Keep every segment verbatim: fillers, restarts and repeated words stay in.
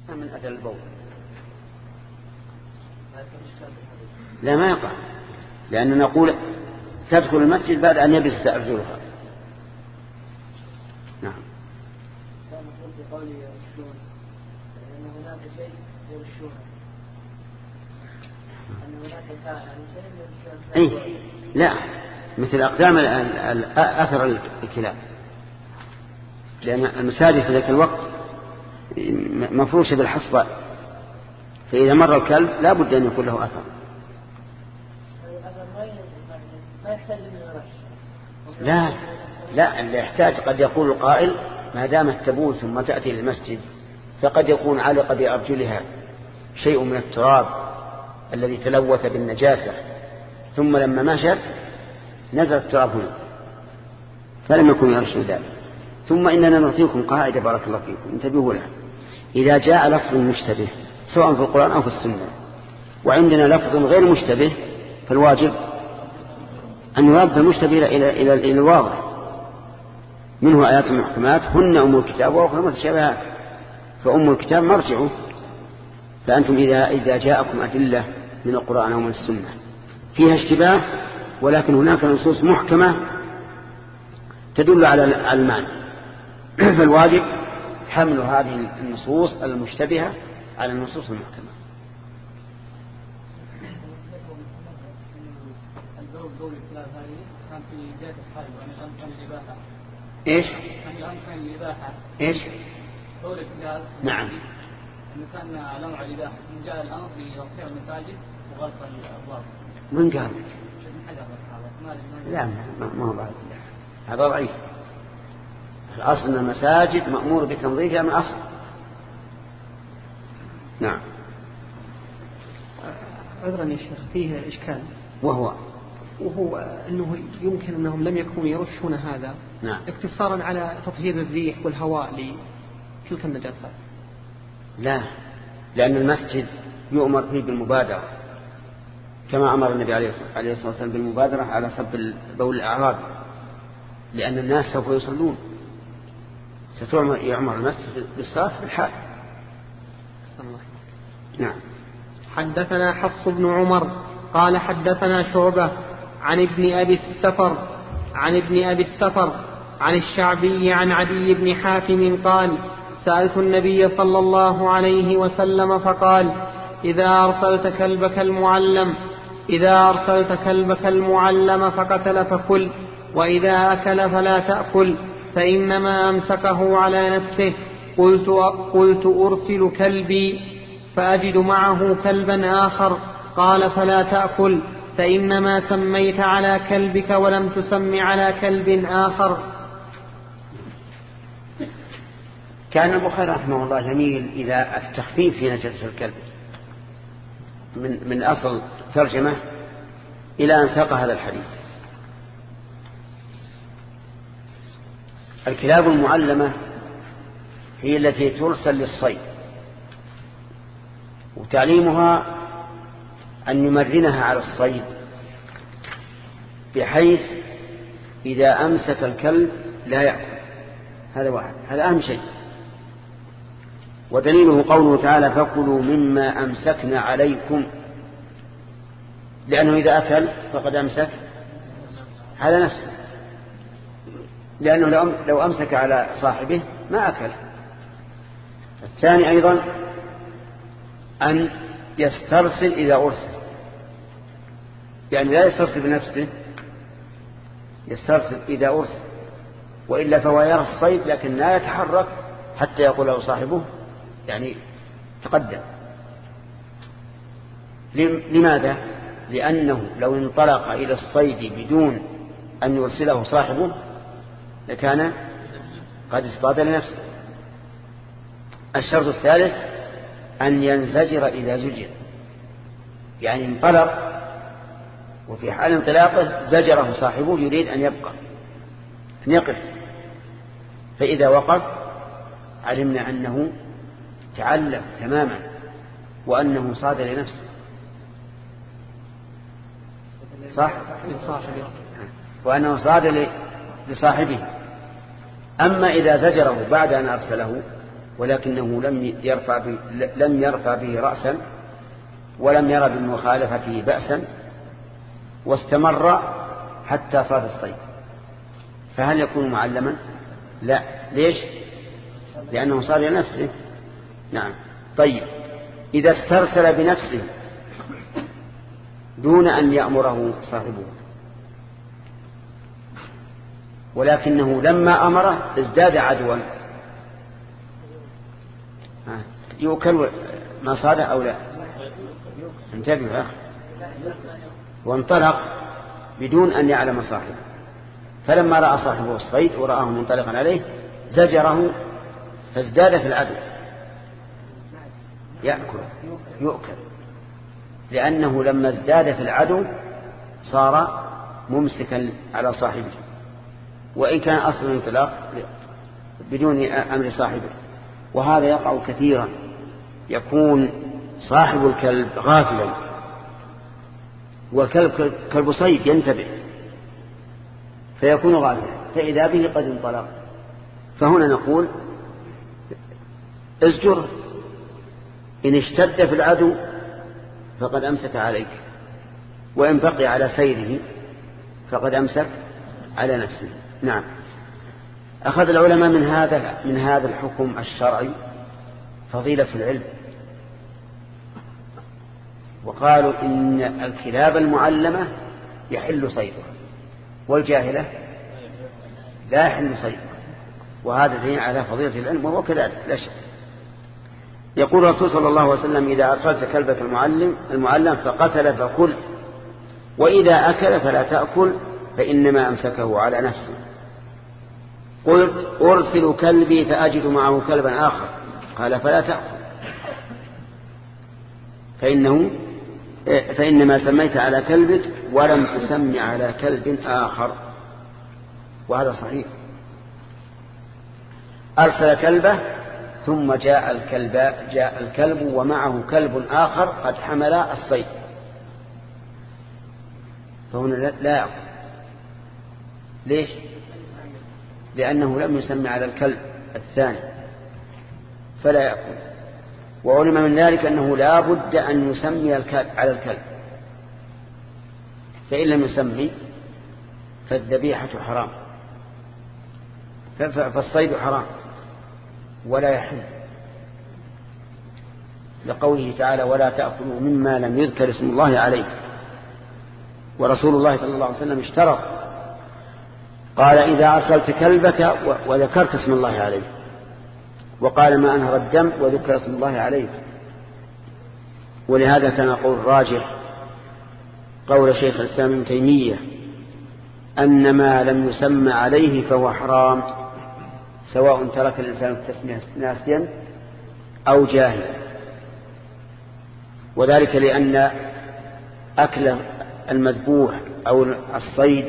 من أثر البول لا ما يقع، لأننا نقول تدخل المسجد بعد أن يبس أرجلها. نعم. في قوله يرشون لأن هناك شيء يرشونه، أن هناك شيء يرشونه. أي لا، مثل أقدام أثر الكلاب، لأن المساجد في ذلك الوقت مفروشة بالحصبة، فإذا مر الكلب لا بد أن يكون له أثر. لا لا، اللي يحتاج قد يقول القائل ما دامت تبول ثم تأتي للمسجد فقد يكون علق بأرجلها شيء من التراب الذي تلوث بالنجاسة، ثم لما مشت نزل التراب هنا فلم يكن يرشد ذلك. ثم إننا نعطيكم قاعدة بارك الله فيكم انتبهوا لها، إذا جاء لفظ مشتبه سواء في القرآن أو في السنة وعندنا لفظ غير مشتبه فالواجب أن يرد المشتبه إلى إلى إلى الواضح، منه آيات محكمات هن أم الكتاب وأخرى متشابهات، فأم الكتاب مرجعه. فأنتم إذا إذا جاءكم أدلة من القرآن أو من السنة فيها اشتباه ولكن هناك نصوص محكمة تدل على المعنى، فالواجب حمل هذه النصوص المشتبهة على النصوص المحكمة. ايش ايش نعم كان الأمر على الإباحة من جاء الأمر بتوسيع المساجد وغلق الأبواب. من قال؟ لا ما هو بعد، هذا ضعيف. الأصل أن المساجد مأمور بتنظيفها من أصل. نعم. عذرا يا شيخ فيه إشكال، وهو وهو أنه يمكن أنهم لم يكونوا يرشون هذا نعم. اقتصارا على تطهير الريح والهواء لتلك النجاسات. لا، لأن المسجد يؤمر فيه بالمبادرة كما أمر النبي عليه الصلاة والسلام بالمبادرة على صب بول الأعراب، لأن الناس سوف يصلون، ستعمر المسجد بالصلاة في الحال. نعم. حدثنا حفص بن عمر قال حدثنا شعبة عن ابن أبي السفر عن ابن أبي السفر عن الشعبي عن عدي بن حاتم قال سألت النبي صلى الله عليه وسلم فقال إذا أرسلت كلبك المعلم إذا أرسلت كلبك المعلم فقتل فكل، وإذا أكل فلا تأكل فإنما أمسكه على نفسه. قلت, قلت أرسل كلبي فأجد معه كلبا آخر، قال فلا تأكل فإنما سميت على كلبك ولم تسم على كلب آخر. كان البخاري رحمه الله جميل إلى التخفيف في نجاسة الكلب من, من أصل ترجمة إلى أن ساق هذا الحديث. الكلاب المعلمة هي التي ترسل للصيد، وتعليمها أن يمرنها على الصيد بحيث إذا أمسك الكلب لا يأكل. هذا واحد، هذا أهم شيء. ودليله قوله تعالى فكلوا مما أمسكنا عليكم، لأنه إذا أكل فقد أمسك على نفسه، لأنه لو أمسك على صاحبه ما أكل. الثاني أيضا أن يسترسل إذا أرسل، يعني لا يسترسل بنفسه، يسترسل إذا أرسل، وإلا فهو يرى الصيد لكن لا يتحرك حتى يقول له صاحبه يعني تقدم. لماذا؟ لأنه لو انطلق إلى الصيد بدون أن يرسله صاحبه لكان قد اصطاد لنفسه. الشرط الثالث أن ينزجر إذا زجر، يعني انطلق وفي حال انطلاقه زجره صاحبه يريد أن يبقى أن يقف، فإذا وقف علمنا أنه تعلم تماما وأنه صاد لنفسه. صح؟ وأنه صاد لصاحبه. أما إذا زجره بعد أن أرسله ولكنه لم يرفع به, لم يرفع به رأسا ولم يرى بمخالفته بأسا واستمر حتى صاد الصيد، فهل يكون معلما؟ لا. ليش؟ لأنه صار لنفسه. نعم. طيب إذا استرسل بنفسه دون أن يأمره صاحبه، ولكنه لما أمره ازداد عدوا، يؤكل ما صاد أو لا؟ انتبه يا أخي. وانطلق بدون أن يعلم صاحبه، فلما رأى صاحبه الصيد ورآه منطلقا عليه زجره فازداد في العدو، يأكل يؤكل، لأنه لما ازداد في العدو صار ممسكا على صاحبه، وإن كان أصل الانطلاق بدون أمر صاحبه. وهذا يقع كثيرا، يكون صاحب الكلب غافلا والكلب كلب صيد ينتبه فيكون غافلا، فإذا به قد انطلق. فهنا نقول ازجر، إن اشتد في العدو فقد أمسك عليك، وإن بقي على سيره فقد أمسك على نفسه. نعم. أخذ العلماء من هذا من هذا الحكم الشرعي فضيلة العلم، وقالوا إن الكلاب المعلمة يحل صيدها والجاهلة لا يحل صيدها، وهذا دليل على فضيلة العلم، وهو كذلك لا شك. يقول الرسول صلى الله عليه وسلم: إذا أرسلت كلبك المعلم المعلم فقتل فكل، وإذا أكل فلا تأكل فإنما أمسكه على نفسه. قلت: أرسل كلبي فأجد معه كلبا آخر، قال: فلا تأكل، فإنه فإنما سميت على كلبك ولم تسمي على كلب آخر. وهذا صحيح. أرسل كلبه ثم جاء الكلب جاء الكلب ومعه كلب آخر قد حمل الصيد، فهنا لا يأكل. ليش؟ لأنه لم يسمي على الكلب الثاني فلا يأكل. وعلم من ذلك أنه لا بد أن يسمي على الكلب، فإن لم يسمي فالذبيحة حرام، فالصيد حرام ولا يحل، لقوله تعالى: ولا تأكلوا مما لم يذكر اسم الله عليه. ورسول الله صلى الله عليه وسلم اشترط، قال: إذا أرسلت كلبك وذكرت اسم الله عليه، وقال: ما أنهر الدم وذكر اسم الله عليه. ولهذا كان قول راجح قول شيخ الإسلام ابن تيمية أن ما لم يسمى عليه فهو حرام، سواء ترك الإنسان التسمية ناسيا أو جاهلا. وذلك لأن أكل المذبوح أو الصيد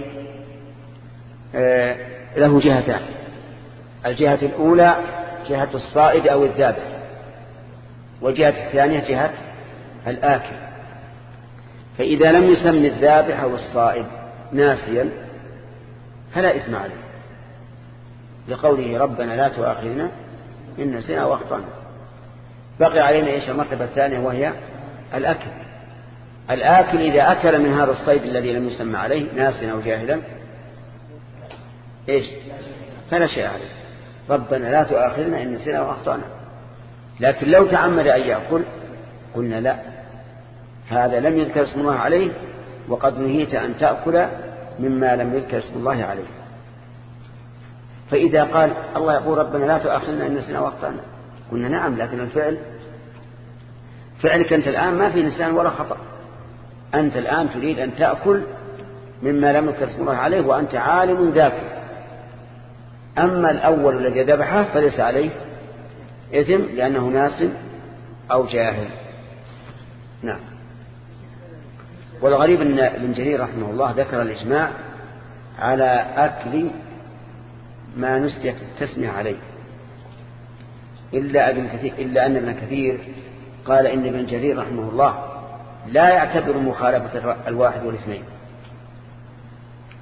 له جهتان: الجهة الأولى جهة الصائد أو الذابح، والجهة الثانية جهة الآكل. فإذا لم يسمي الذابح أو الصائد ناسيا فلا إثم عليه، لقوله: ربنا لا تؤاخذنا إن نسينا وأخطأنا. بقي علينا إيش المرتبة الثانية، وهي الأكل. الآكل إذا أكل من هذا الصيد الذي لم يسمى عليه ناسيا أو جاهلا إيش؟ فلا شيء عليه، ربنا لا تؤاخذنا إن نسينا وأخطأنا. لكن لو تعمد أن يأكل قلنا: لا، هذا لم يذكر اسم الله عليه، وقد نهيت أن تأكل مما لم يذكر اسم الله عليه. فإذا قال الله يقول: ربنا لا تؤاخذنا إن نسينا وأخطأنا، قلنا: نعم، لكن الفعل فعلك أنت الآن ما في نسيان ولا خطأ، أنت الآن تريد أن تأكل مما لم يذكر اسم الله عليه وأنت عالم ذاكر. أما الأول الذي ذبحه فليس عليه إثم لأنه ناس أو جاهل. نعم. والغريب أن ابن جرير رحمه الله ذكر الإجماع على أكل ما نسيت التسمية عليه، إلا ابن كثير إلا أن ابن كثير قال إن ابن جرير رحمه الله لا يعتبر مخالفة الواحد والاثنين،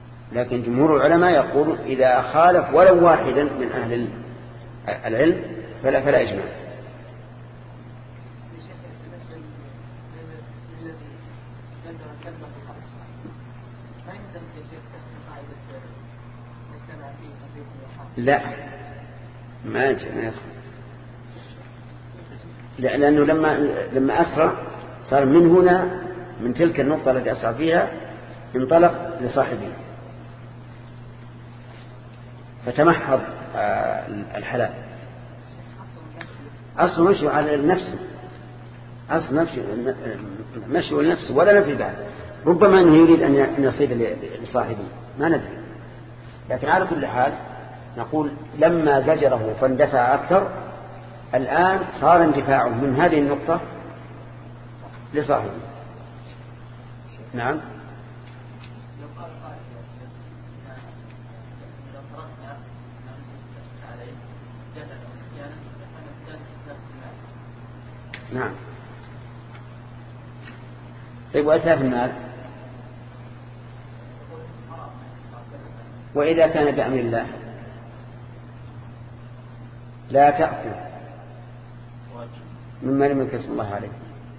لكن جمهور العلماء يقول إذا خالف ولو واحدا من أهل العلم فلا, فلا إجماع. لا ما يدخل، لأنه لما لما أسرع صار من هنا من تلك النقطة التي أسرع فيها انطلق لصاحبه فتمحض الحلال. أصل مشي على النفس، أصل مشي مشي النفس ولا نفي بعد، ربما أنه يريد أن يصيد لصاحبه ما ندري، لكن على كل حال نقول لما زجره فاندفع أكثر الآن صار اندفاعه من هذه النقطة لصاحبه. نعم. نعم. طيب وأتلاف المال وإذا كان بأمر الله لا تأكل مما لم يكتب الله عليه،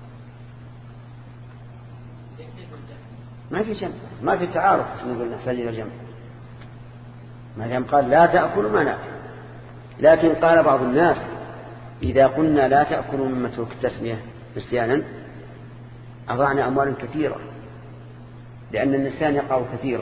ما في جمع، ما في تعارف، نقول نحتاج إلى جمع. ما دام قال لا تأكل ما نأكل، لكن قال بعض الناس إذا قلنا لا تأكلوا مما ترك التسمية نسيانا أضعنا أموالا كثيرة، لأن النسيان يقع كثيرا.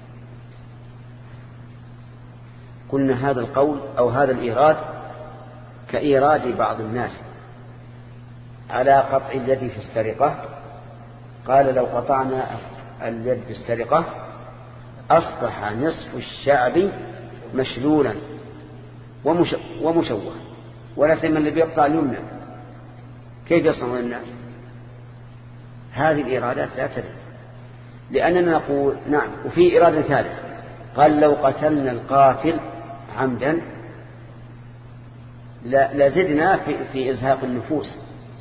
قلنا هذا القول أو هذا الإيراد كإيراد بعض الناس على قطع اليد في السرقة، قال لو قطعنا اليد في السرقة أصبح نصف الشعب مشلولا ومشوه، ولا سيما اللي بيقطع اليمنى، كيف يصنع الناس؟ هذه الإرادات لا تدري، لأننا نقول نعم. وفي إرادة ثالثة قال لو قتلنا القاتل عمدا لزدنا في, في إزهاق النفوس،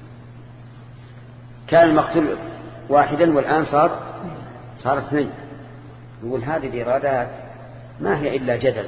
كان المقتول واحدا والآن صار صار اثنين. يقول هذه الإرادات ما هي إلا جدل،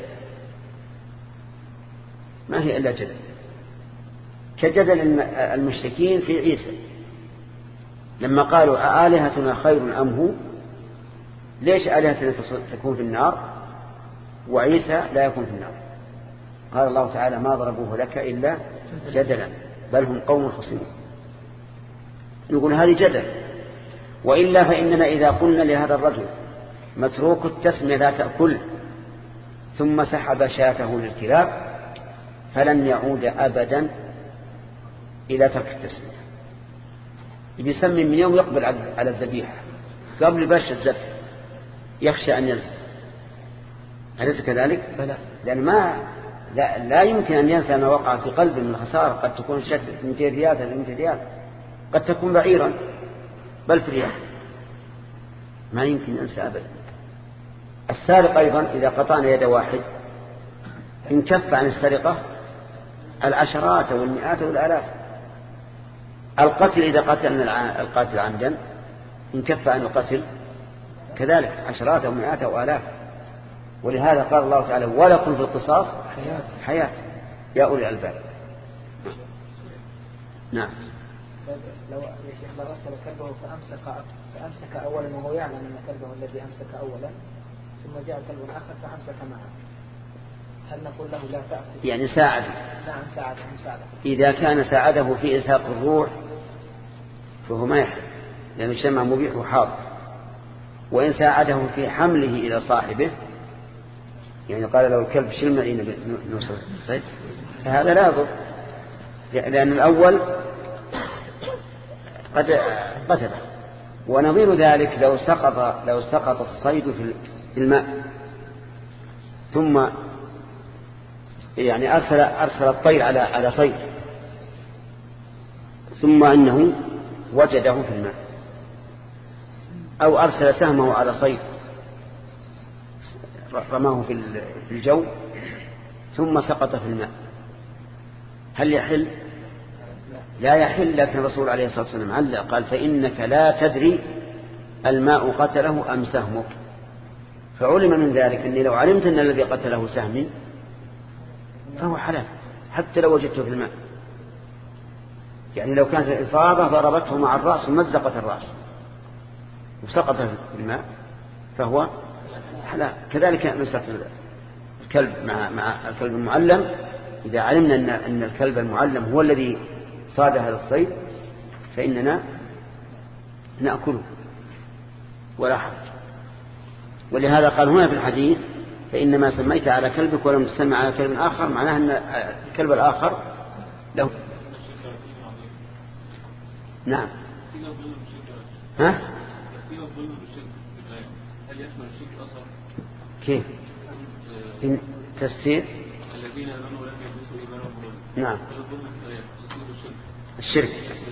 ما هي إلا جدل، كجدل المشركين في عيسى لما قالوا آلهتنا خير أم هو، ليش آلهتنا تكون في النار وعيسى لا يكون في النار؟ قال الله تعالى ما ضربوه لك إلا جدلا بل هم قوم خصمون. يقول هذه جدل. وإلا فإننا إذا قلنا لهذا الرجل متروك التسمية لا تأكل ثم سحب شاته للكلاب فلن يعود أبدا إلى ترك التسمية، يسمي من يوم يقبل على الذبيحة قبل باش الذبح يخشى أن ينسى. أليس كذلك؟ بلى. لأن ما لا, لا يمكن أن ينسى ما وقع في قلبه من الخسارة، قد تكون الشك مئتين ريال ثلاثمائة ريال، قد تكون بعيرا بل في ريال، ما يمكن أنسى أبدا. السارق أيضا إذا قطعنا يد واحد انكف عن السرقة العشرات والمئات والآلاف. القتل إذا قتلنا القاتل عمدا انكف عن القتل كذلك عشرات ومئات وآلاف. ولهذا قال الله تعالى ولكم في القصاص حياة, حياة يا أولي الألباب. نعم. لو يا شيخ لو أرسل كلبه فأمسك فأمسك أولا وهو يعلم أن كلبه الذي أمسك أولا ثم جاء كلب آخر فأمسك معه، هل نقول له لا تأكل؟ يعني ساعده. نعم ساعده مساعده. إذا كان ساعده في إزهاق الروح فهو ما يحل، لأنه يسمى مبيح وحاضر. وإن ساعده في حمله إلى صاحبه، يعني قال له الكلب شل معي نوصل الصيد، فهذا لا يضر، لأن الأول قد قتله. ونظير ذلك لو سقط لو سقط الصيد في الماء ثم يعني أرسل أرسل الطير على على صيد ثم أنه وجده في الماء، أو أرسل سهمه على صيد رماه في الجو ثم سقط في الماء، هل يحل؟ لا يحل. لكن الرسول عليه الصلاة والسلام علق قال فإنك لا تدري الماء قتله أم سهمك. فعلم من ذلك أني لو علمت أن الذي قتله سهمي فهو حلال حتى لو وجدته في الماء. يعني لو كانت الإصابة ضربته مع الرأس ومزقت الرأس وسقط في الماء فهو حلال. كذلك مسألة الكلب مع مع الكلب المعلم، إذا علمنا أن أن الكلب المعلم هو الذي صاد هذا الصيد فإننا نأكله ولا حرج. ولهذا قال هنا في الحديث فإنما سميت على كلبك ولم تسمى على كلب آخر، معناه أن الكلب الآخر له. نعم. ها؟ كيف؟ إن تفسير الذين آمنوا ولم يلبسوا إيمانهم. نعم. الشرك.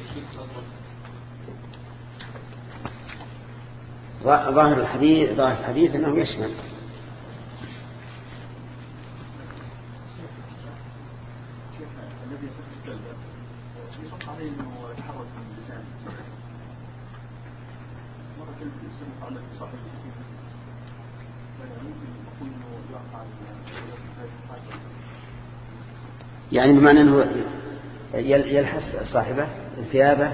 ظاهر الحديث ظاهر الحديث أنه يشمل. يعني بمعنى أنه يلحس صاحبه ثيابه.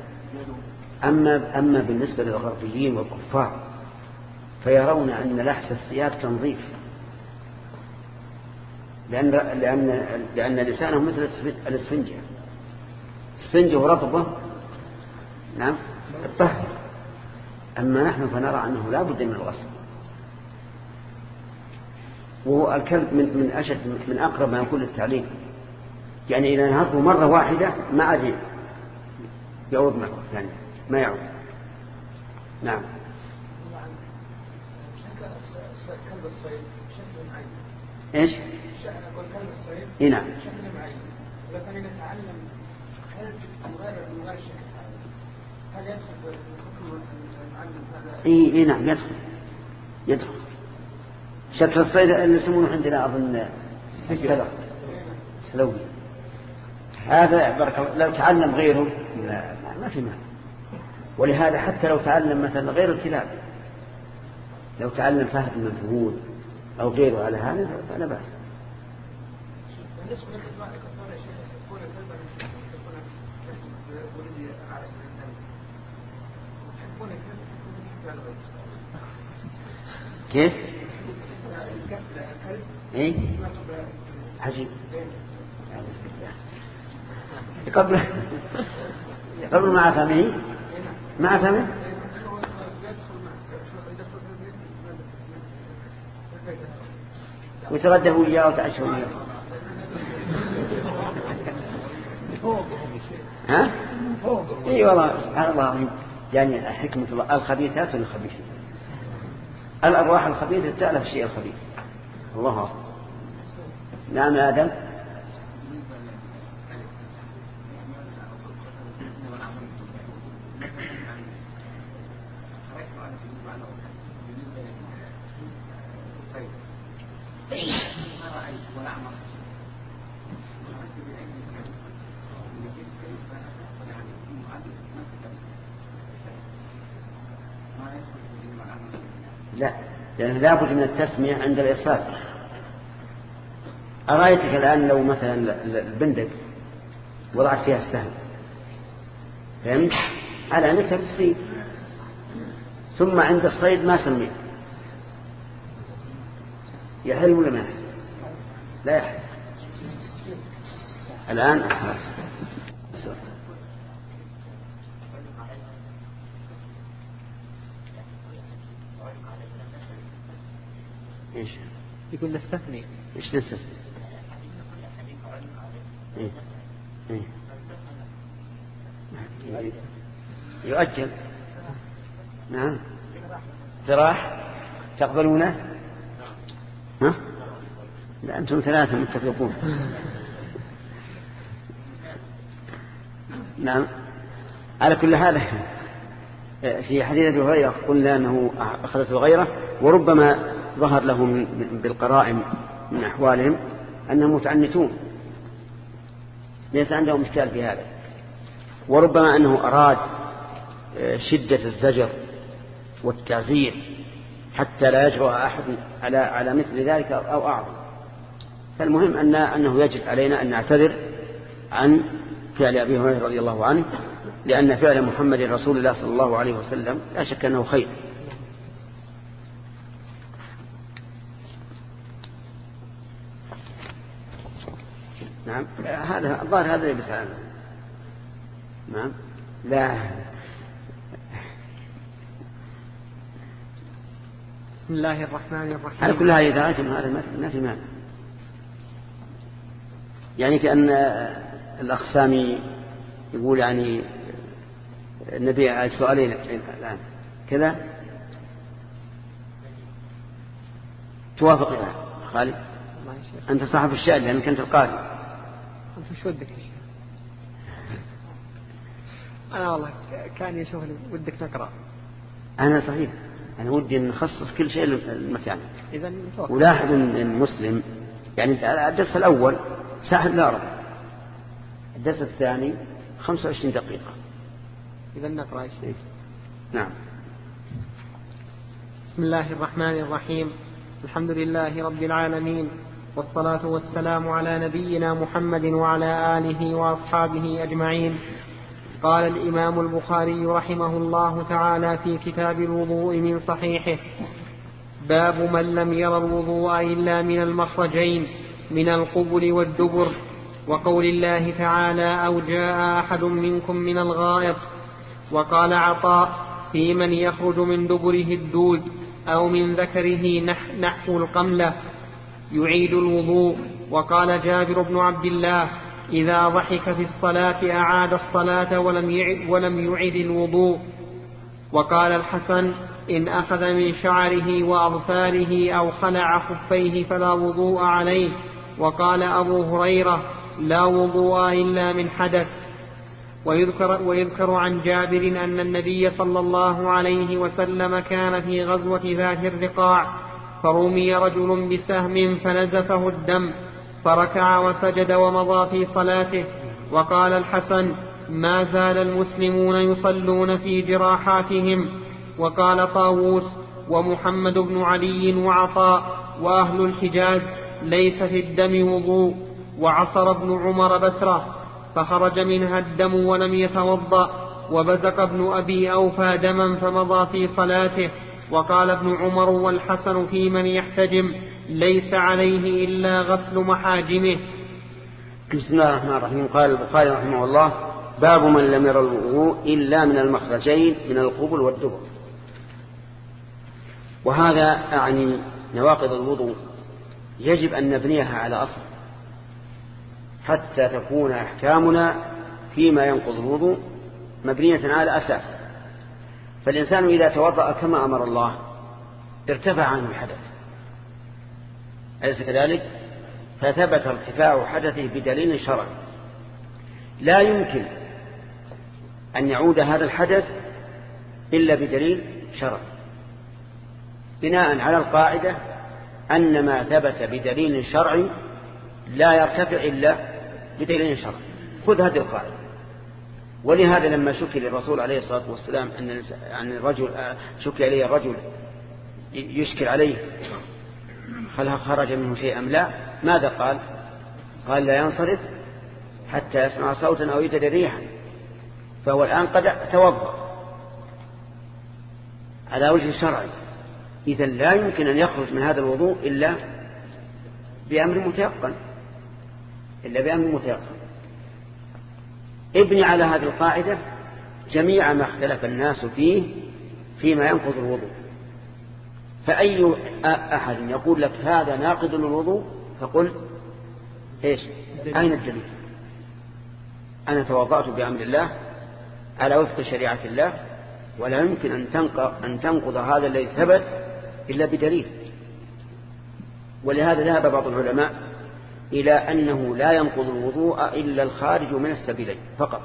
أما, أما بالنسبة للغربيين والكفار فيرون أن لحس الثياب تنظيف، لأن, لأن, لأن لسانه مثل الاسفنجة، الاسفنجة رطبة نعم الطهر. أما نحن فنرى أنه لا بد من الغسل. وهو الكلب من, من أشد من أقرب ما يكون للتعليم، يعني إذا نهره مرة واحدة ما عاد يعود مرة ثانية، ما يعود. نعم. كلب الصيد شكل معين. إيش؟ أقول كلب الصيد. إيه نعم. شكل معين. ولكن إذا تعلم كلب غير غير شكل هذا، هل يدخل في الحكم المعلم هذا؟ إيه إيه نعم يدخل يدخل. شكل الصيد اللي يسمونه عندنا أظن السلق سلوي. هذا بارك الله لو تعلم غيره لا ما في مانع. ولهذا حتى لو تعلم مثلا غير الكلاب، لو تعلم فهد من الفهود أو غيره على هذا فلا بأس. بالنسبة للكلاب كثيرا شيء يكون الكلب يكون ولدي على الإنسان يحبون الكلب كيف؟ إيه؟ عجيب. قبل قبل مع فمه مع فمه وتغدوا وياه وتعشوا وياه. ها؟ اي والله سبحان الله. يعني حكمة الله الخبيثات للخبيثين، الأرواح الخبيثة تألف الشيء الخبيث. الله أكبر. نعم يا آدم. لا، لأن لابد من التسمية عند الإرسال. أرأيتك الآن لو مثلا البندق وضعت فيها السهم فهمت على أنك بالصيد، ثم عند الصيد ما سميت، يحل ولا ما يحل؟ لا يحل. الآن أحرص. إيش؟ يقول نستثني. إيش نستثني؟ إيه؟ إيه؟ يؤجل. نعم. فراح تقبلونه؟ ها؟ لا أنتم ثلاثة متفقون. نعم. على كل حال في حديث أبي هريرة قلنا أنه أخذت الغيرة، وربما ظهر لهم بالقرائن من أحوالهم أنهم متعنتون ليس عندهم إشكال في هذا، وربما أنه أراد شدة الزجر والتعزير حتى لا يجرؤ أحد على على مثل ذلك أو أعظم، فالمهم أن أنه يجب علينا أن نعتذر عن فعل أبي هريرة رضي الله عنه، لأن فعل محمد رسول الله صلى الله عليه وسلم لا شك أنه خير. نعم هذا الظاهر هذا يبس عنه. نعم لا بسم الله الرحمن الرحيم. على كل هذه دعاية هذا ما في معنى، يعني كأن الأقسام يقول يعني النبي على سؤالين الآن كذا توافق يا خالد؟ أنت صاحب الشأن لأنك أنت القارئ. أنت شو ودك يا شيخ؟ أنا والله كان يشوف ودك نقرأ. أنا صحيح أنا ودي أن نخصص كل شيء للمكان. إذا ولاحظ أن المسلم يعني الدرس الأول ساعة إلا ربع، الدرس الثاني خمسة وعشرين دقيقة. إذا نقرأ شيء. نعم. بسم الله الرحمن الرحيم. الحمد لله رب العالمين، والصلاة والسلام على نبينا محمد وعلى آله وأصحابه أجمعين. قال الإمام البخاري رحمه الله تعالى في كتاب الوضوء من صحيحه: باب من لم ير الوضوء إلا من المخرجين من القبل والدبر، وقول الله تعالى: أو جاء أحد منكم من الغائط. وقال عطاء: في من يخرج من دبره الدود أو من ذكره نحو القملة يعيد الوضوء. وقال جابر بن عبد الله: إذا ضحك في الصلاة أعاد الصلاة ولم يعد, ولم يعد الوضوء. وقال الحسن: إن أخذ من شعره وأظفاره أو خلع خفيه فلا وضوء عليه. وقال أبو هريرة: لا وضوء إلا من حدث. ويذكر, ويذكر عن جابر أن النبي صلى الله عليه وسلم كان في غزوة ذات الرقاع، فرمي رجل بسهم فنزفه الدم، فركع وسجد ومضى في صلاته. وقال الحسن: ما زال المسلمون يصلون في جراحاتهم. وقال طاووس ومحمد بن علي وعطاء وأهل الحجاز: ليس في الدم وضوء. وعصر ابن عمر بتره فخرج منها الدم ولم يتوضأ، وبزق ابن أبي أوفى دما فمضى في صلاته. وقال ابن عمر والحسن في من يحتجم: ليس عليه إلا غسل محاجمه. بسم الله الرحمن الرحيم. قال البخاري رحمه الله: باب من لم ير الوضوء إلا من المخرجين من القبل والدبر. وهذا يعني نواقض الوضوء يجب أن نبنيها على أصل حتى تكون أحكامنا فيما ينقض الوضوء مبنية على أساس. فالإنسان إذا توضأ كما أمر الله ارتفع عنه الحدث، أليس كذلك؟ فثبت ارتفاع حدثه بدليل شرعي. لا يمكن أن يعود هذا الحدث إلا بدليل شرعي، بناء على القاعدة أن ما ثبت بدليل شرعي لا يرتفع إلا بدليل شرعي. خذ هذه القاعدة. ولهذا لما شكي للرسول عليه الصلاة والسلام أن الرجل شكي عليه الرجل يشكل عليه هل خرج منه شيء أم لا، ماذا قال؟ قال: لا ينصرف حتى يسمع صوتا أو يجد ريحا. فهو الآن قد توضأ على وجه شرعي، إذا لا يمكن أن يخرج من هذا الوضوء إلا بأمر متيقن إلا بأمر متيقن. ابني على هذه القاعدة جميع ما اختلف الناس فيه فيما ينقض الوضوء. فأي أحد يقول لك هذا ناقض للوضوء فقل: إيش؟ أين الدليل؟ أنا توضأت بأمر الله على وفق شريعة الله، ولا يمكن أن تنقض هذا الذي ثبت إلا بدليل. ولهذا ذهب بعض العلماء إلى أنه لا ينقض الوضوء إلا الخارج من السبيلين فقط،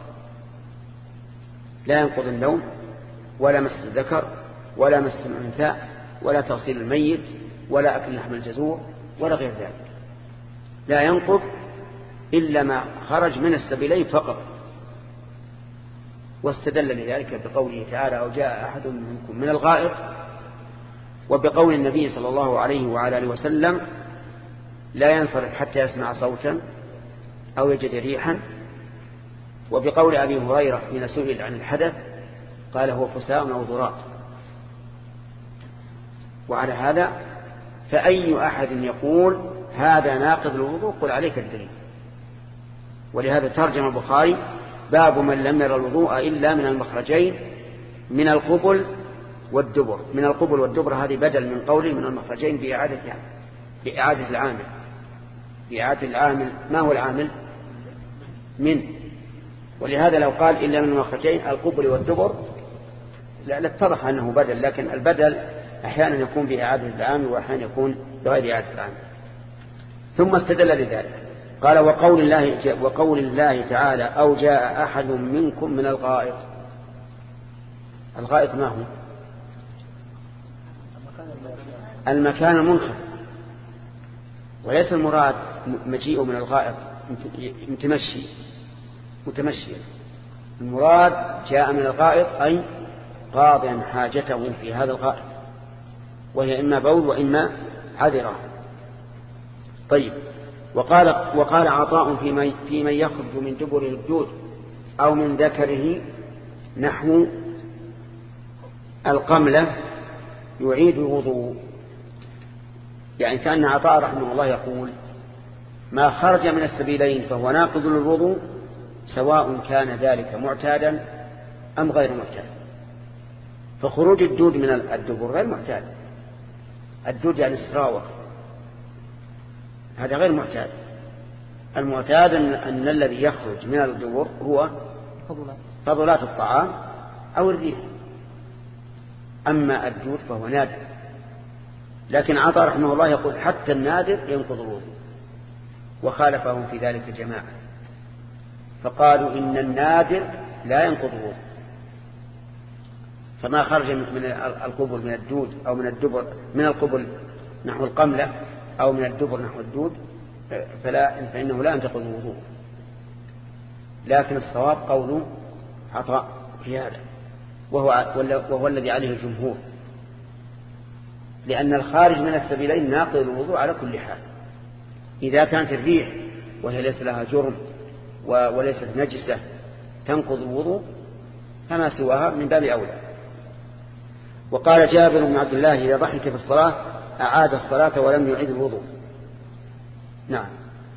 لا ينقض النوم ولا مس الذكر ولا مس الأنثى ولا تغسيل الميت ولا أكل لحم الجزور ولا غير ذلك، لا ينقض إلا ما خرج من السبيلين فقط. واستدل لذلك بقوله تعالى: أو جاء أحد منكم من الغائط، وبقول النبي صلى الله عليه وعلى آله وسلم: لا ينصرف حتى يسمع صوتا أو يجد ريحا. وبقول أبي هريرة حين سئل عن الحدث قال هو فساء أو ضراط. وعلى هذا فأي أحد يقول هذا ناقض الوضوء قل عليك الدليل. ولهذا ترجم البخاري باب من لم ير الوضوء إلا من المخرجين من القبل والدبر. من القبل والدبر هذه بدل من قوله من المخرجين بإعادة يعني بإعادة العامل. بإعادة العامل ما هو العامل؟ من. ولهذا لو قال إلا من المخرجين القبل والدبر لا لاتضح أنه بدل، لكن البدل أحيانا يكون بإعادة العامل وأحيانا يكون بغير إعادة العامل. ثم استدل لذلك قال وقول الله, وقول الله تعالى أو جاء أحد منكم من الغائط. الغائط ما هو؟ المكان المنخفض، وليس المراد مجيء من الغائط متمشي متمشيا. المراد جاء من الغائط أي قاضيا حاجته في هذا الغائط، وهي إما بول وإما عذرة. طيب. وقال, وقال عطاء في من, في من يخرج من دبره الدود أو من ذكره نحو القملة يعيد الوضوء. يعني كأن عطاء رحمه الله يقول ما خرج من السبيلين فهو ناقض للوضوء سواء كان ذلك معتادا أم غير معتاد. فخروج الدود من الدبر غير معتاد. الدود يعني السراوة، هذا غير معتاد. المعتاد أن, أن الذي يخرج من الدبر هو فضلات الطعام أو الريح. أما الدود فهو نادر. لكن عطاء رحمه الله يقول حتى النادر ينقض الوضوء، وخالفهم في ذلك جماعة فقالوا إن النادر لا ينقض الوضوء. فما خرج من القبل من الدود أو من الدبر من القبل نحو القملة أو من الدبر نحو الدود فلا فإنه لا ينتقض الوضوء. لكن الصواب قول عطاء في هذا، وهو, وهو الذي عليه الجمهور، لأن الخارج من السبيلين ناقض الوضوء على كل حال. إذا كانت الريح وهي ليس لها جرم وليست نجسة تنقض الوضوء فما سواها من باب أولى. وقال جابر بن عبد الله إذا ضحك في الصلاة أعاد الصلاة ولم يعيد الوضوء. نعم،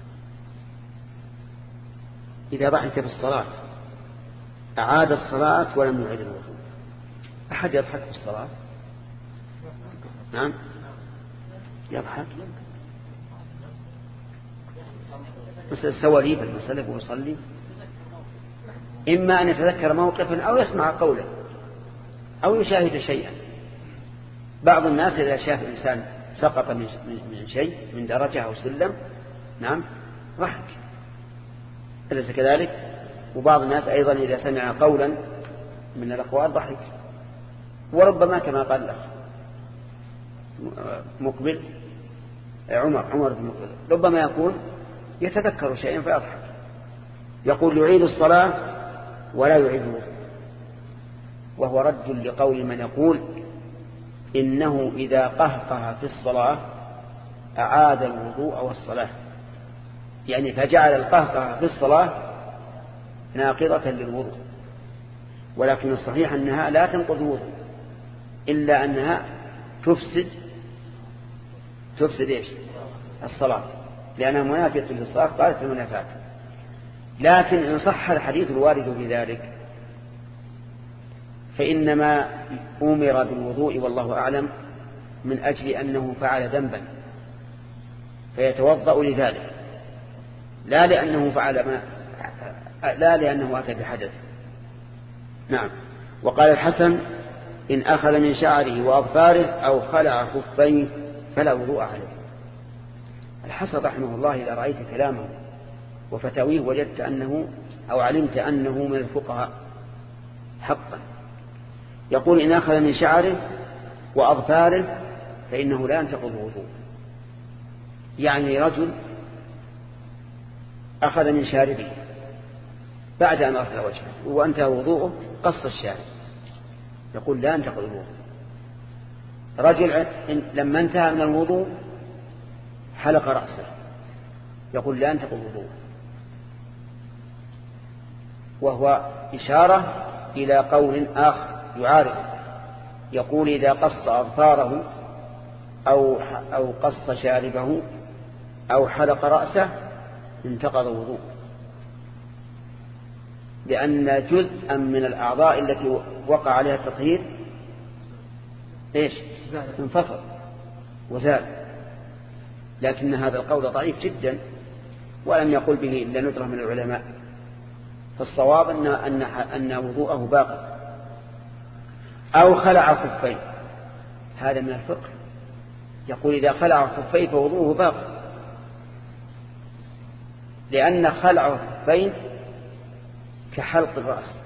إذا ضحك في الصلاة أعاد الصلاة ولم يعيد الوضوء. أحد يضحك في الصلاة؟ نعم يضحك مثل السواليف المسلك ويصلي، إما أن يتذكر موقفا أو يسمع قولا أو يشاهد شيئا. بعض الناس إذا شاف إنسان سقط من شيء من درجة أو سلم نعم ضحك، أليس كذلك؟ وبعض الناس أيضا إذا سمع قولا من الأقوال ضحك. وربما كما قال الأخ مقبل عمر عمر بن مقبل ربما يكون يتذكر شيئا فيضحك، يقول يعيد الصلاة ولا يعيد الوضوء، وهو رد لقول من يقول إنه إذا قهقه في الصلاة أعاد الوضوء والصلاة، يعني فجعل القهقه في الصلاة ناقضة للوضوء. ولكن الصحيح أنها لا تنقض الوضوء إلا أنها تفسد تفسد إيش؟ الصلاة، لأنها منافية للصلاة قالت المنافات. لكن إن صح الحديث الوارد بذلك فإنما أمر بالوضوء والله أعلم من أجل أنه فعل ذنبا فيتوضأ لذلك، لا لأنه فعل ما لا لأنه أتى بحدث. نعم. وقال الحسن إن أخذ من شعره وأظفاره أو خلع خفيه فلا وضوء عليه. الحسن رحمه الله إذا رأيت كلامه وفتاويه وجدت أنه أو علمت أنه من الفقهاء حقا. يقول إن أخذ من شعره وأظفاره فإنه لا ينتقض الوضوء. يعني رجل أخذ من شاربه بعد أن غسل وجهه وانتهى وضوءه قص الشارب، يقول لا ينتقض الوضوء. رجل لما انتهى من الوضوء حلق رأسه يقول لا ينتقض الوضوء، وهو إشارة إلى قول آخر يعارض، يقول إذا قص أظفاره أو أو قص شاربه أو حلق رأسه انتقض الوضوء، لأن جزءا من الأعضاء التي وقع عليها التطهير إيش انفصل وزال. لكن هذا القول ضعيف جدا ولم يقل به إلا ندرة من العلماء، فالصواب أن, أن, أن وضوءه باقي. أو خلع خفين، هذا من الفقه، يقول إذا خلع خفين فوضوءه باقي، لأن خلع الخفين كحلق الرأس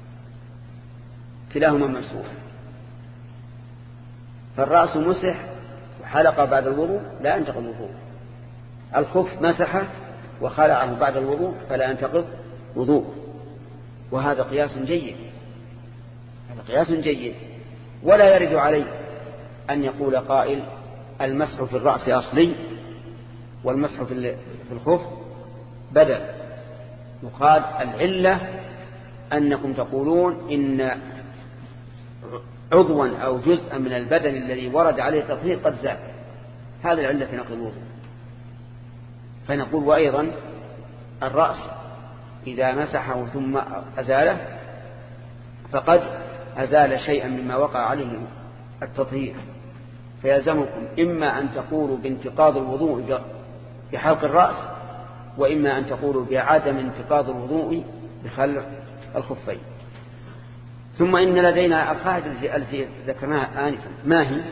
كلاهما مسوح، فالرأس مسح وحلق بعد الوضوء لا ينتقض الوضوء، الخف مسحه وخلعه بعد الوضوء فلا ينتقض وضوء. وهذا قياس جيد، هذا قياس جيد. ولا يرد عليه أن يقول قائل المسح في الرأس أصلي والمسح في الخف بدل. يقال العلة أنكم تقولون إن عضوا أو جزءا من البدن الذي ورد عليه التطهير قد زال، هذا العلة في نقض الوضوء. فنقول وأيضا الرأس إذا مسحه ثم أزاله فقد أزال شيئا مما وقع عليه التطهير، فيلزمكم إما أن تقولوا بانتقاض الوضوء بحلق الرأس، وإما أن تقولوا بعدم انتقاض الوضوء بخلع الخفين. ثم إن لدينا القاعدة التي ذكرناها آنفا، ما هي؟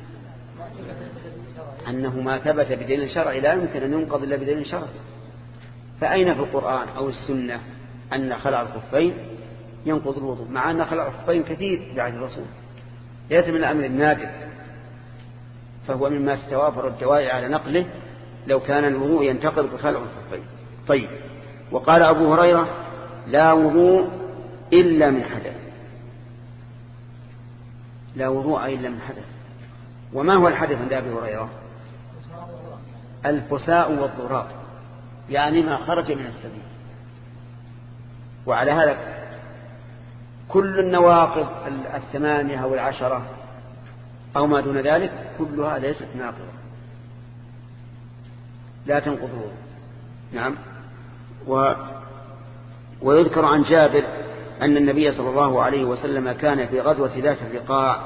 أنه ما ثبت بدليل الشرع لا يمكن أن ينقض إلا بدليل الشرع. فأين في القرآن أو السنة أن خلع الخفين ينقض الوضوء، مع أن خلع الخفين كثير بعد الرسول، ليس من الأمر النادر، فهو مما تتوافر الدواعي على نقله لو كان الوضوء ينتقض بخلع الخفين. طيب، وقال أبو هريرة لا وضوء إلا من حدث، لا وضوء إلا من حدث. وما هو الحدث عند أبي هريرة؟ الفساء والضراب، يعني ما خرج من السبيل. وعلى هذا كل النواقض الثمانية أو العشرة أو ما دون ذلك كلها ليست ناقضة، لا تنقضه. نعم. و ويذكر عن جابر أن النبي صلى الله عليه وسلم كان في غزوة ذات الرقاع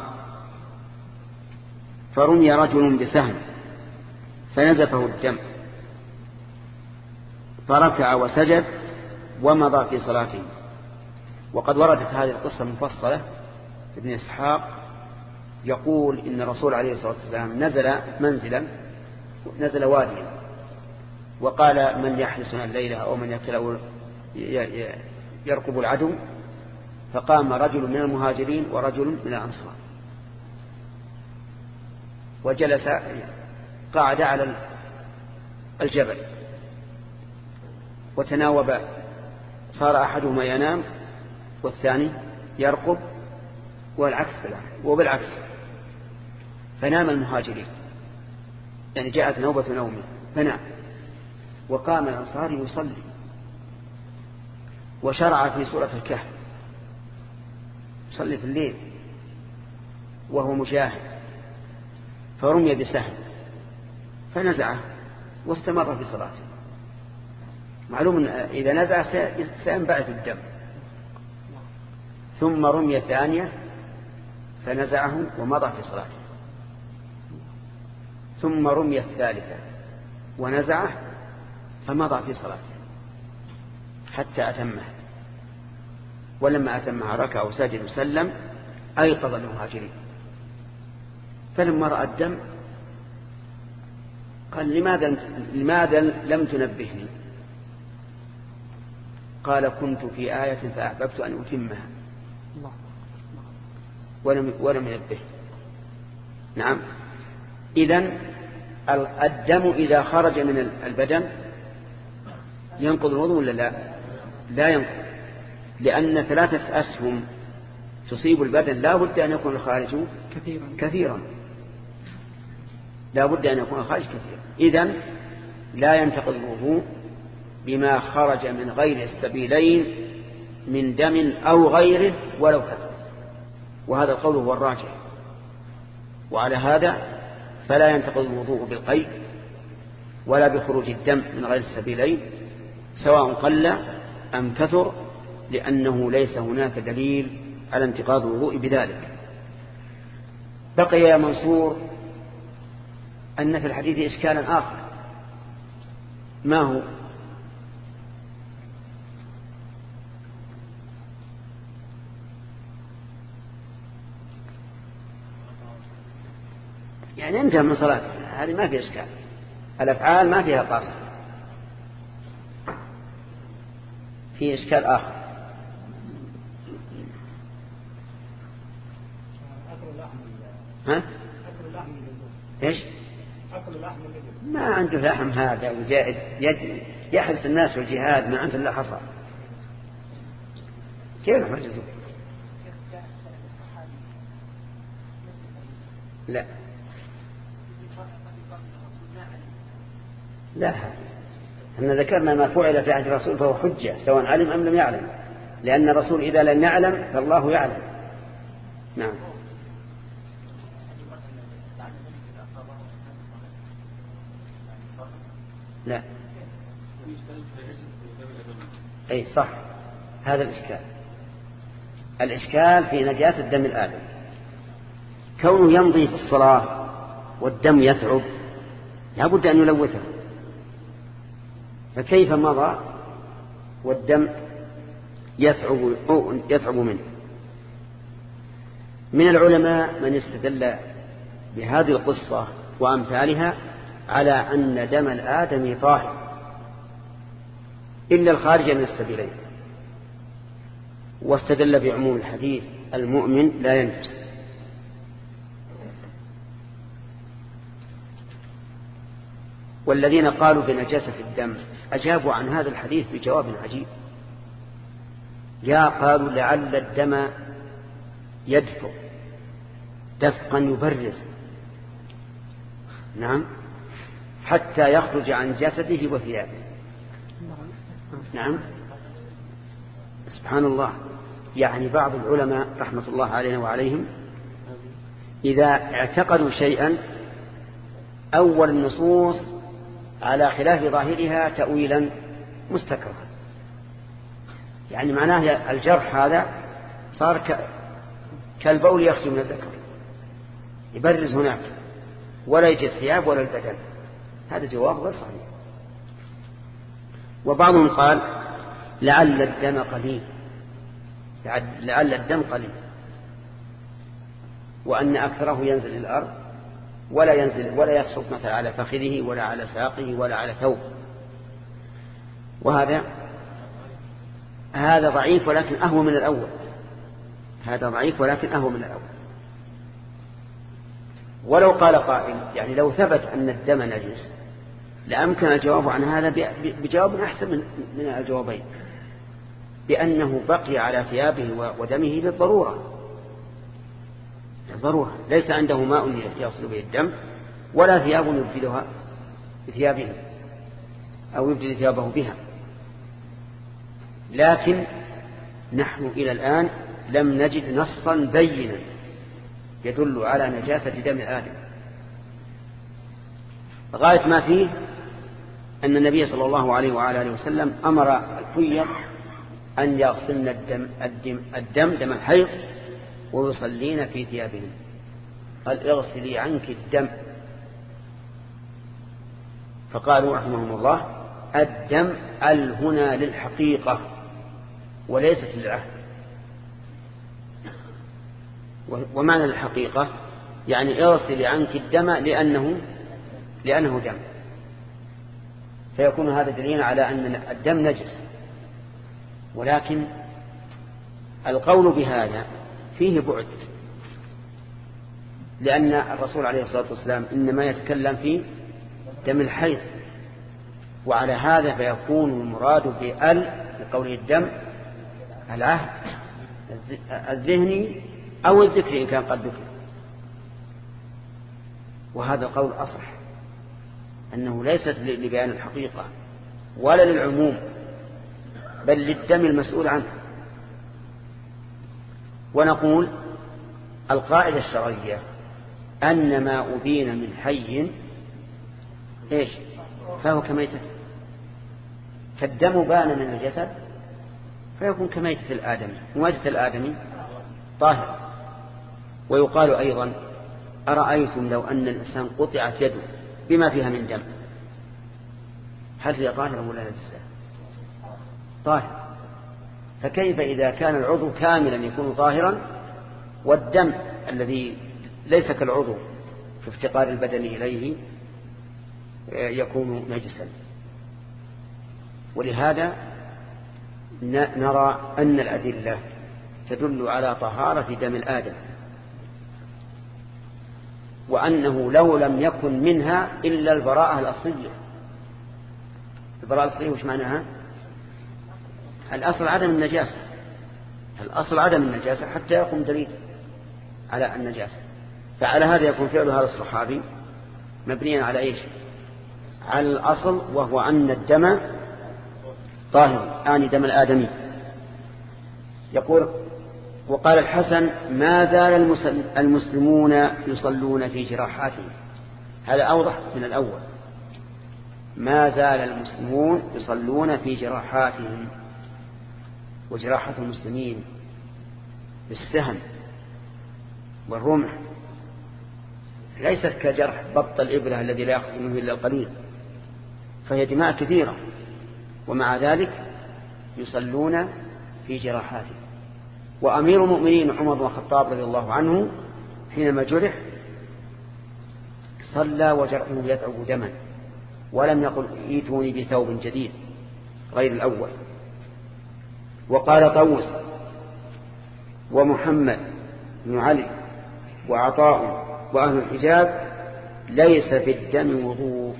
فرمي رجل بسهم فنزفه الدم فركع وسجد ومضى في صلاته. وقد وردت هذه القصة مفصلة ابن إسحاق يقول إن الرسول عليه الصلاة والسلام نزل منزلا، نزل واديا، وقال من يحرسنا الليلة أو من يكل يرقب العدو، فقام رجل من المهاجرين ورجل من الأنصار وجلس قاعد على الجبل وتناوب، صار أحدهما ينام والثاني يرقب والعكس وبالعكس، فنام المهاجرين، يعني جاءت نوبة نومه فنام، وقام الأنصاري يصلي وشرع في سورة الكهف يصلي في الليل وهو مجاهد، فرمي بسهم فنزعه واستمر في صلاته. معلوم إذا نزع سينبعث الدم. ثم رمي ثانية فنزعه ومضى في صلاته. ثم رمي الثالثة ونزعه فمضى في صلاته حتى أتمه. ولما أتمها ركع وسجد وسلم أيقظ المهاجرين، فلما رأى الدم قال لماذا, لماذا لم تنبهني؟ قال كنت في آية فأحببت أن أتمها ولم, ولم ينبه. نعم. إذن الدم إذا خرج من البدن ينقض الوضوء ولا لا؟ لا ينقض، لأن ثلاثة أسهم تصيب البدن لا بد أن يكون الخارج كثيرا, كثيرا. لا بد أن يكون الخارج كثيرا. إذن لا ينتقض الوضوء بما خرج من غير السبيلين من دم أو غيره ولو كثر، وهذا القول هو الراجح. وعلى هذا فلا ينتقض الوضوء بالقيء ولا بخروج الدم من غير السبيلين سواء قل أم كثر، لأنه ليس هناك دليل على انتقاض الوضوء بذلك. بقي يا منصور أن في الحديث إشكالا آخر، ما هو؟ يعني انتهى من صلاة، هذه ما فيها إشكال، الأفعال ما فيها قاصر. في إشكال آخر، ها؟ إيش؟ ما عنده لحم هذا وجاهد يحرس الناس والجهاد، ما عنده إلا حصى. كيف حجزه؟ لا لا، احنا ذكرنا ما فعل في عهد الرسول فهو حجة سواء علم أم لم يعلم، لأن الرسول إذا لم يعلم فالله يعلم. نعم. لا أي صح، هذا الإشكال. الإشكال في نجاسة الدم الآدم، كونه يمضي في الصلاة والدم يثعب لا بد أن يلوثه، فكيف مضى والدم يثعب, يثعب منه؟ من العلماء من استدل بهذه القصة وأمثالها على أن دم الآدم طاهر إلا الخارج من السبيلين، واستدل بعموم الحديث المؤمن لا ينجس. والذين قالوا بنجاسة الدم أجابوا عن هذا الحديث بجواب عجيب، يا قالوا لعل الدم يدفق دفقا يبرز، نعم، حتى يخرج عن جسده وثيابه. نعم، سبحان الله. يعني بعض العلماء رحمة الله علينا وعليهم إذا اعتقدوا شيئا أول النصوص على خلاف ظاهرها تأويلا مستكرها، يعني معناه الجرح هذا صار كالبول يخرج من الذكر يبرز هناك ولا يجد ثياب ولا البدن، هذا جواب غير صحيح. وبعضهم قال لعل الدم قليل، لعل الدم قليل، وأن أكثره ينزل إلى الأرض ولا ينزل ولا يسقط مثلا على فخذه ولا على ساقه ولا على ثوب، وهذا هذا ضعيف ولكن أهو من الأول، هذا ضعيف ولكن أهو من الأول. ولو قال قائل يعني لو ثبت أن الدم نجس لأمكن الجواب عن هذا بجواب أحسن من من الجوابين، بأنه بقي على ثيابه ودمه للضرورة، الضرورة ليس عنده ماء يصل به الدم ولا ثياب يبدلها بثيابه أو يبدل ثيابه بها. لكن نحن إلى الآن لم نجد نصا بينا يدل على نجاسة دم الآدم. غاية ما فيه أن النبي صلى الله عليه وعلى آله وسلم أمر الحيض أن يغسلن الدم, الدم, الدم دم الحيض ويصلين في ثيابهم، قال اغسلي عنك الدم، فقالوا رحمهم الله الدم ال هنا للحقيقة وليست للعهد. ومعنى الحقيقة يعني اغسلي عنك الدم لأنه لأنه دم، فيكون هذا دليل على أن الدم نجس. ولكن القول بهذا فيه بعد، لأن الرسول عليه الصلاة والسلام إنما يتكلم في دم الحيض، وعلى هذا فيكون المراد بأل بقوله الدم العهد الذهني أو الذكري إن كان قد ذكر، وهذا قول أصح. أنه ليست لبيان الحقيقة ولا للعموم، بل للدم المسؤول عنه. ونقول القاعدة الشرعية أن ما أبين من حي إيش فهو كميتة، فالدم بان من الجسد فيكون كميتة الآدمي، وميتة الآدمي طاهر. ويقال أيضا أرأيتم لو أن الإنسان قطعت يده بما فيها من دم هل هي طاهرة ولا نجسة؟ طاهر. فكيف إذا كان العضو كاملا يكون طاهرا والدم الذي ليس كالعضو في افتقار البدن إليه يكون نجسا؟ ولهذا نرى أن الأدلة تدل على طهارة دم الآدم، وأنه لو لم يكن منها إلا البراءة الأصلية. البراءة الأصلية وش معناها؟ الأصل عدم النجاسة، الأصل عدم النجاسة حتى يقوم دليل على النجاسة. فعلى هذا يكون فعل هذا الصحابي مبنيا على إيش؟ على الأصل، وهو أن الدم طاهر، آني دم الآدمي. يقول وقال الحسن ما زال المسلمون يصلون في جراحاتهم. هذا أوضح من الأول. ما زال المسلمون يصلون في جراحاتهم، وجراحة المسلمين بالسهم والرمح ليست كجرح بط الإبرة الذي لا يأخذ منه إلا القليل، فهي دماء كثيرة، ومع ذلك يصلون في جراحاتهم. وأمير المؤمنين عمر بن الخطاب رضي الله عنه حينما جرح صلى وجرحه يتعب دما، ولم يقل ائتوني بثوب جديد غير الأول. وقال طوس ومحمد بن علي وعطاء وأهل الحجاز ليس في الدم وضوء.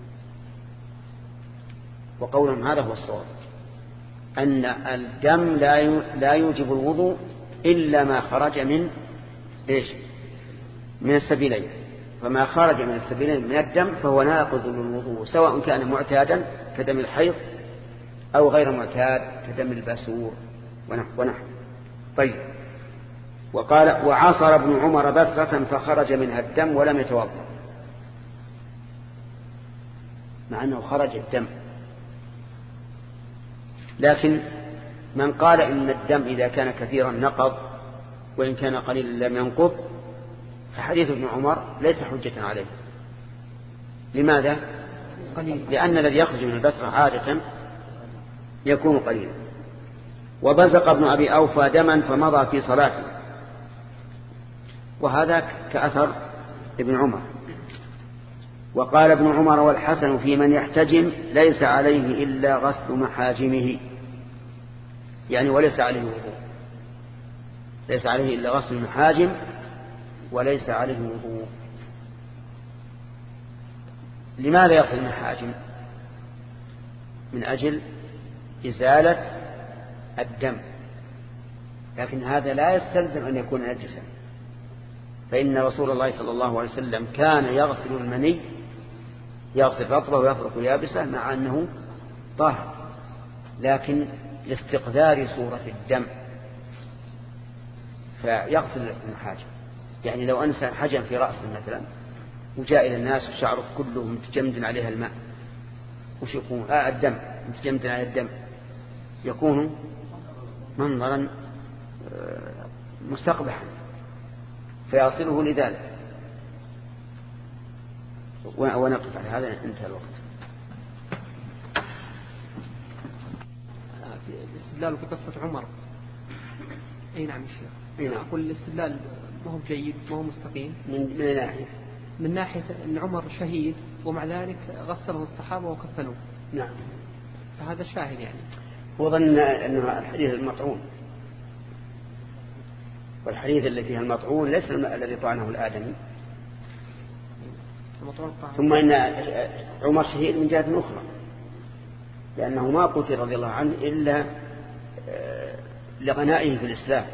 وقولهم هذا هو الصواب، أن الدم لا يوجب الوضوء إلا ما خرج من إيش؟ من السبيلين. فما خرج من السبيلين من الدم فهو ناقض للوضوء، سواء كان معتادا كدم الحيض أو غير معتاد كدم الباسور ونحو. طيب. وقال وعصر ابن عمر بثرة فخرج منها الدم ولم يتوضأ، مع أنه خرج الدم. لكن من قال إن الدم إذا كان كثيرا نقض وإن كان قليلا لم ينقض، فحديث ابن عمر ليس حجة عليه. لماذا؟ قليل. لأن الذي يخرج من البثرة عادة يكون قليلا. وبزق ابن أبي أوفى دما فمضى في صلاته، وهذا كأثر ابن عمر. وقال ابن عمر والحسن في من يحتجم ليس عليه إلا غسل محاجمه، يعني وليس عليه وضوء، ليس عليه إلا غسل المحاجم وليس عليه وضوء. لماذا يغسل المحاجم؟ من أجل إزالة الدم، لكن هذا لا يستلزم أن يكون نجسا، فإن رسول الله صلى الله عليه وسلم كان يغسل المني، يغسل رطبه ويفرق يابسه مع أنه طاهر، لكن لاستقذار صورة الدم فيغسل المحاجم. يعني لو أنسى حجم في رأسه مثلا وجاء إلى الناس وشعره كله متجمد عليها الماء، وش يكون؟ آه الدم متجمد على الدم، يكون منظرا مستقبحا فيصله لذلك. ونقف على هذا، انتهى الوقت. الاستدلال في قصة عمر. اي نعم الشيخ. نعم. أقول الاستدلال ما هو جيد، ما هو مستقيم. من من ناحية من ناحية أن عمر شهيد ومع ذلك غسله الصحابة وكفنوه. نعم. فهذا شاهد يعني. وظن أنه الحديث المطعون، والحديث اللي فيها المطعون ليس الذي طعنه الآدمي. ثم إن عمر شهيد من جهة أخرى، لأنه ما قتل رضي الله عنه إلا لغنائه في الإسلام،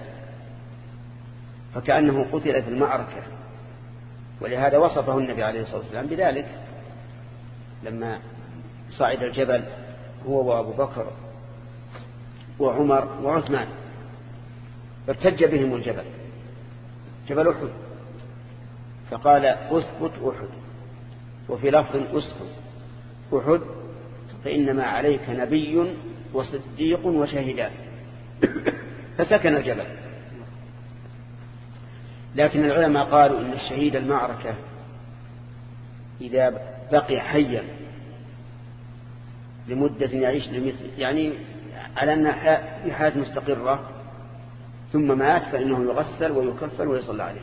فكأنه قتل في المعركة، ولهذا وصفه النبي عليه الصلاة والسلام بذلك. لما صعد الجبل هو وأبو بكر وعمر وعثمان فارتج بهم الجبل جبل أحد فقال أثبت أحد، وفي لفظ أسكت أحد فإنما عليك نبي وصديق وشهدان فسكن الجبل. لكن العلماء قالوا إن الشهيد المعركة إذا بقي حيا لمدة يعيش لمثل يعني على أنها في حياة مستقرة ثم مات فإنه يغسل ويكفل ويصلى عليه.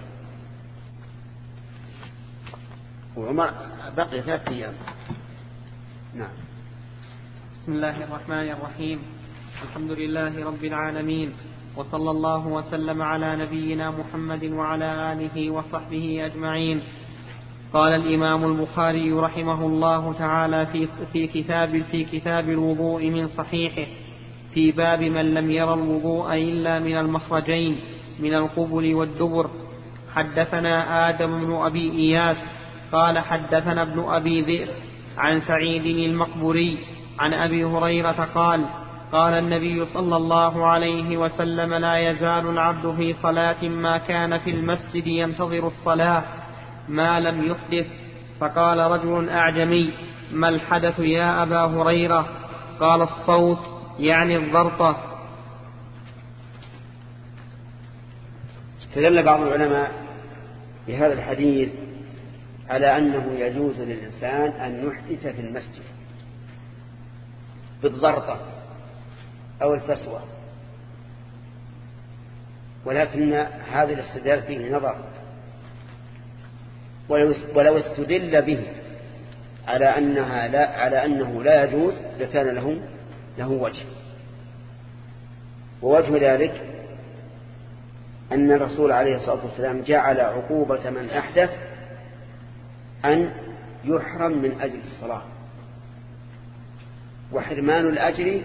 وعمر بقي ثلاثة أيام. نعم. بسم الله الرحمن الرحيم. الحمد لله رب العالمين، وصلى الله وسلم على نبينا محمد وعلى آله وصحبه أجمعين. قال الإمام البخاري رحمه الله تعالى في في كتاب في كتاب الوضوء من صحيحه في باب من لم ير الوضوء إلا من المخرجين من القبل والدبر. حدثنا آدم بن أبي إياس قال حدثنا ابن أبي ذئب عن سعيد المقبري عن أبي هريرة قال قال النبي صلى الله عليه وسلم لا يزال العبد في صلاة ما كان في المسجد ينتظر الصلاة ما لم يحدث. فقال رجل أعجمي ما الحدث يا أبا هريرة؟ قال الصوت يعني الضرطة. استدل بعض العلماء بهذا الحديث على أنه يجوز للإنسان أن يحدث في المسجد بالضرطة أو الفسوة، ولكن هذا الاستدلال فيه نظر، ولو استدل به على أنها لا على أنه لا يجوز لكان له له وجه. ووجه ذلك أن الرسول عليه الصلاة والسلام جعل عقوبة من أحدث أن يحرم من أجل الصلاة، وحرمان الأجر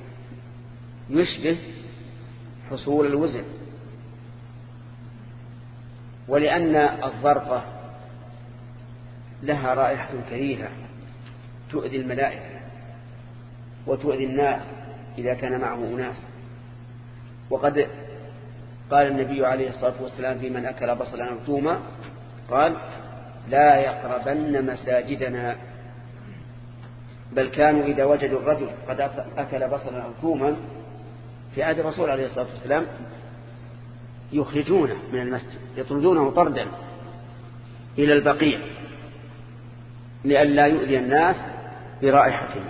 يشبه حصول الوزن. ولأن الضرطة لها رائحة كريهة تؤذي الملائكة وتؤذي الناس إذا كان معه أناس. وقد قال النبي عليه الصلاة والسلام في من أكل بصلا أو ثوما قال لا يقربن مساجدنا، بل كانوا إذا وجدوا الرجل قد أكل بصلا أو ثوما في عهد الرسول عليه الصلاة والسلام يخرجونه من المسجد، يطردونه طردا إلى البقيع لئلا يؤذي الناس برائحته.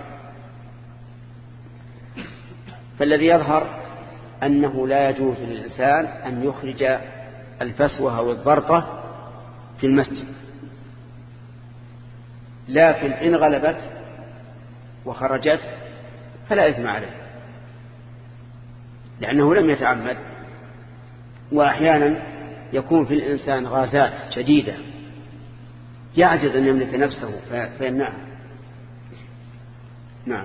فالذي يظهر أنه لا يجوز للإنسان أن يخرج الفسوة والضرطة في المسجد، لكن إن غلبت وخرجت فلا إثم عليه لأنه لم يتعمد. وأحيانا يكون في الإنسان غازات شديدة يعجز أن يملك نفسه فيمنعه. نعم.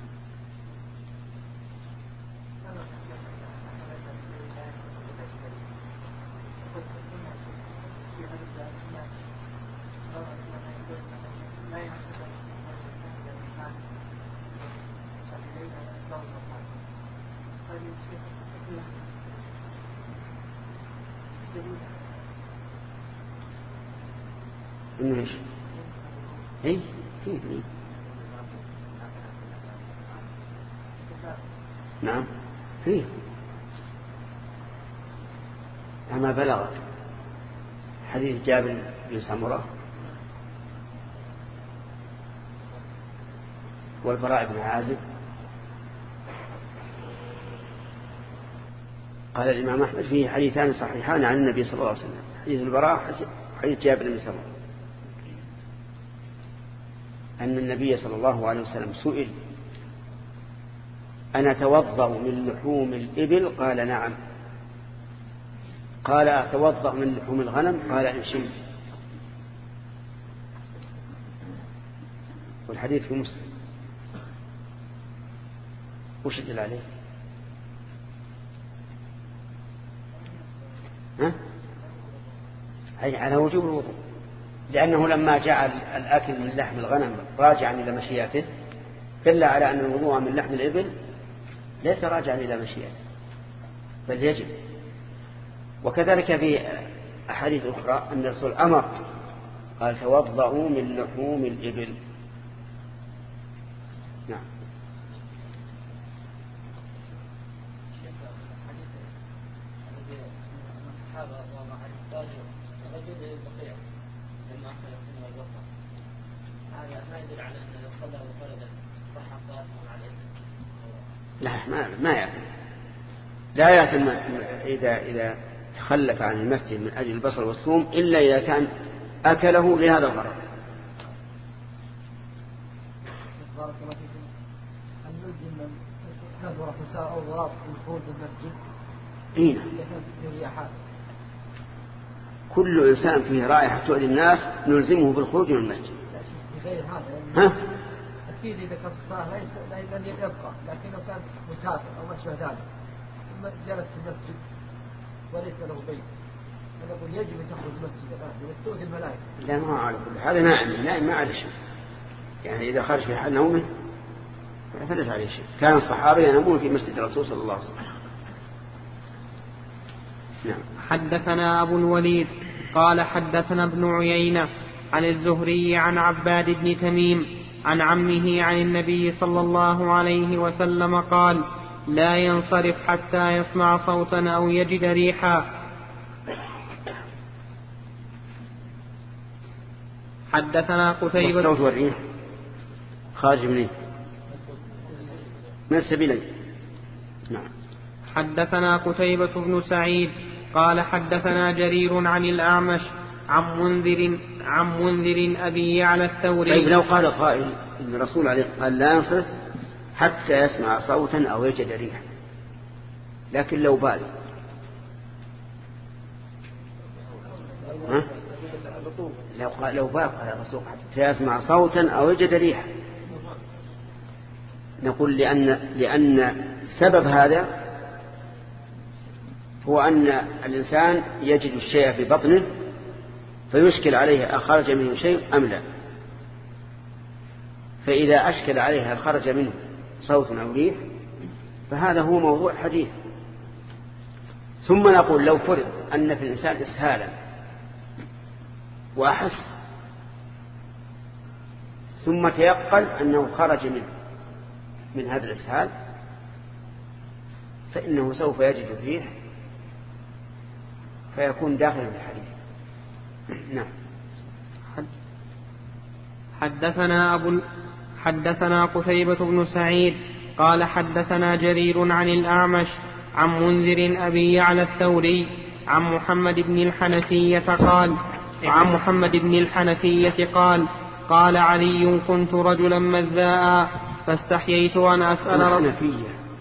إنه إيش؟ إيه؟ فيه فيه. نعم فيه. أما بلغ حديث جابر بن سمرة والبراء بن عازب قال الإمام أحمد فيه حديثان صحيحان عن النبي صلى الله عليه وسلم، حديث البراء حديث جابر بن سمرة، أن النبي صلى الله عليه وسلم سئل أنا أتوضأ من لحوم الإبل؟ قال نعم. قال أتوضأ من لحوم الغنم؟ قال إن شئت. والحديث في مسلم. وش يدل عليه؟ ها؟ أي على وجوب الوضوء. لأنه لما جعل الأكل من لحم الغنم راجعا إلى مشيئته دل على أن الوضوء من لحم الإبل ليس راجعا إلى مشيئته بل يجب. وكذلك في أحاديث أخرى أن الرسول أمر قال توضؤوا من لحوم الإبل. نعم. لا ما ما يأثم لا يأثم إذا إذا تخلف عن المسجد من أجل البصل والثوم إلا إذا كان أكله لهذا الغرض. بارك الله فيكم. هل نلزم من كثر فساء أو ضراب الخروج من المسجد؟ إيه. كل إنسان فيه رائحة تؤذي الناس نلزمه بالخروج من المسجد. غير هذا ها؟ أكيد إذا كان فساء لا لن يبقى، لكنه كان مسافر أو ما شابه ذلك ثم جلس في المسجد وليس له بيت، أنا أقول يجب أن تخرج المسجد الآن تؤذي الملائكة. لا ما على كل هذا نائم نائم ما عليه شيء، يعني إذا خرج في حال نومه فليس عليه شيء. كان الصحابة ينامون في مسجد الرسول صلى الله عليه وسلم. نعم. حدثنا أبو الوليد قال حدثنا ابن عيينة عن الزهري عن عباد بن تميم عن عمه عن النبي صلى الله عليه وسلم قال لا ينصرف حتى يسمع صوتا أو يجد ريحا. حدثنا قتيبة. والصوت والريح خارج منين؟ من السبيلين. نعم. حدثنا قتيبة بن سعيد قال حدثنا جرير عن الأعمش عن منذر عن منذر أبي يعلى الثوري. طيب لو قال قائل إن الرسول عليه قال لا ينصرف حتى يسمع صوتا أو يجد ريحا، لكن لو بال ها؟ لو قال لو بال قال الرسول حتى يسمع صوتا أو يجد ريحا، نقول لأن لأن سبب هذا هو أن الإنسان يجد الشيء في بطنه فيشكل عليه أخرج منه شيء أم لا، فإذا أشكل عليه أخرج منه صوت أو ريح فهذا هو موضوع الحديث. ثم نقول لو فرض أن في الإنسان إسهالا وأحس ثم تيقن أنه خرج منه من هذا الإسهال فإنه سوف يجد الريح فيكون داخلا في الحديث. نعم. حدثنا أبو حدثنا قتيبة بن سعيد قال حدثنا جرير عن الأعمش عن منذر أبي يعلى الثوري عن محمد بن الحنفية قال عن محمد بن الحنفية قال قال علي كنت رجلا مذاء فاستحييت أن أسأل رسول.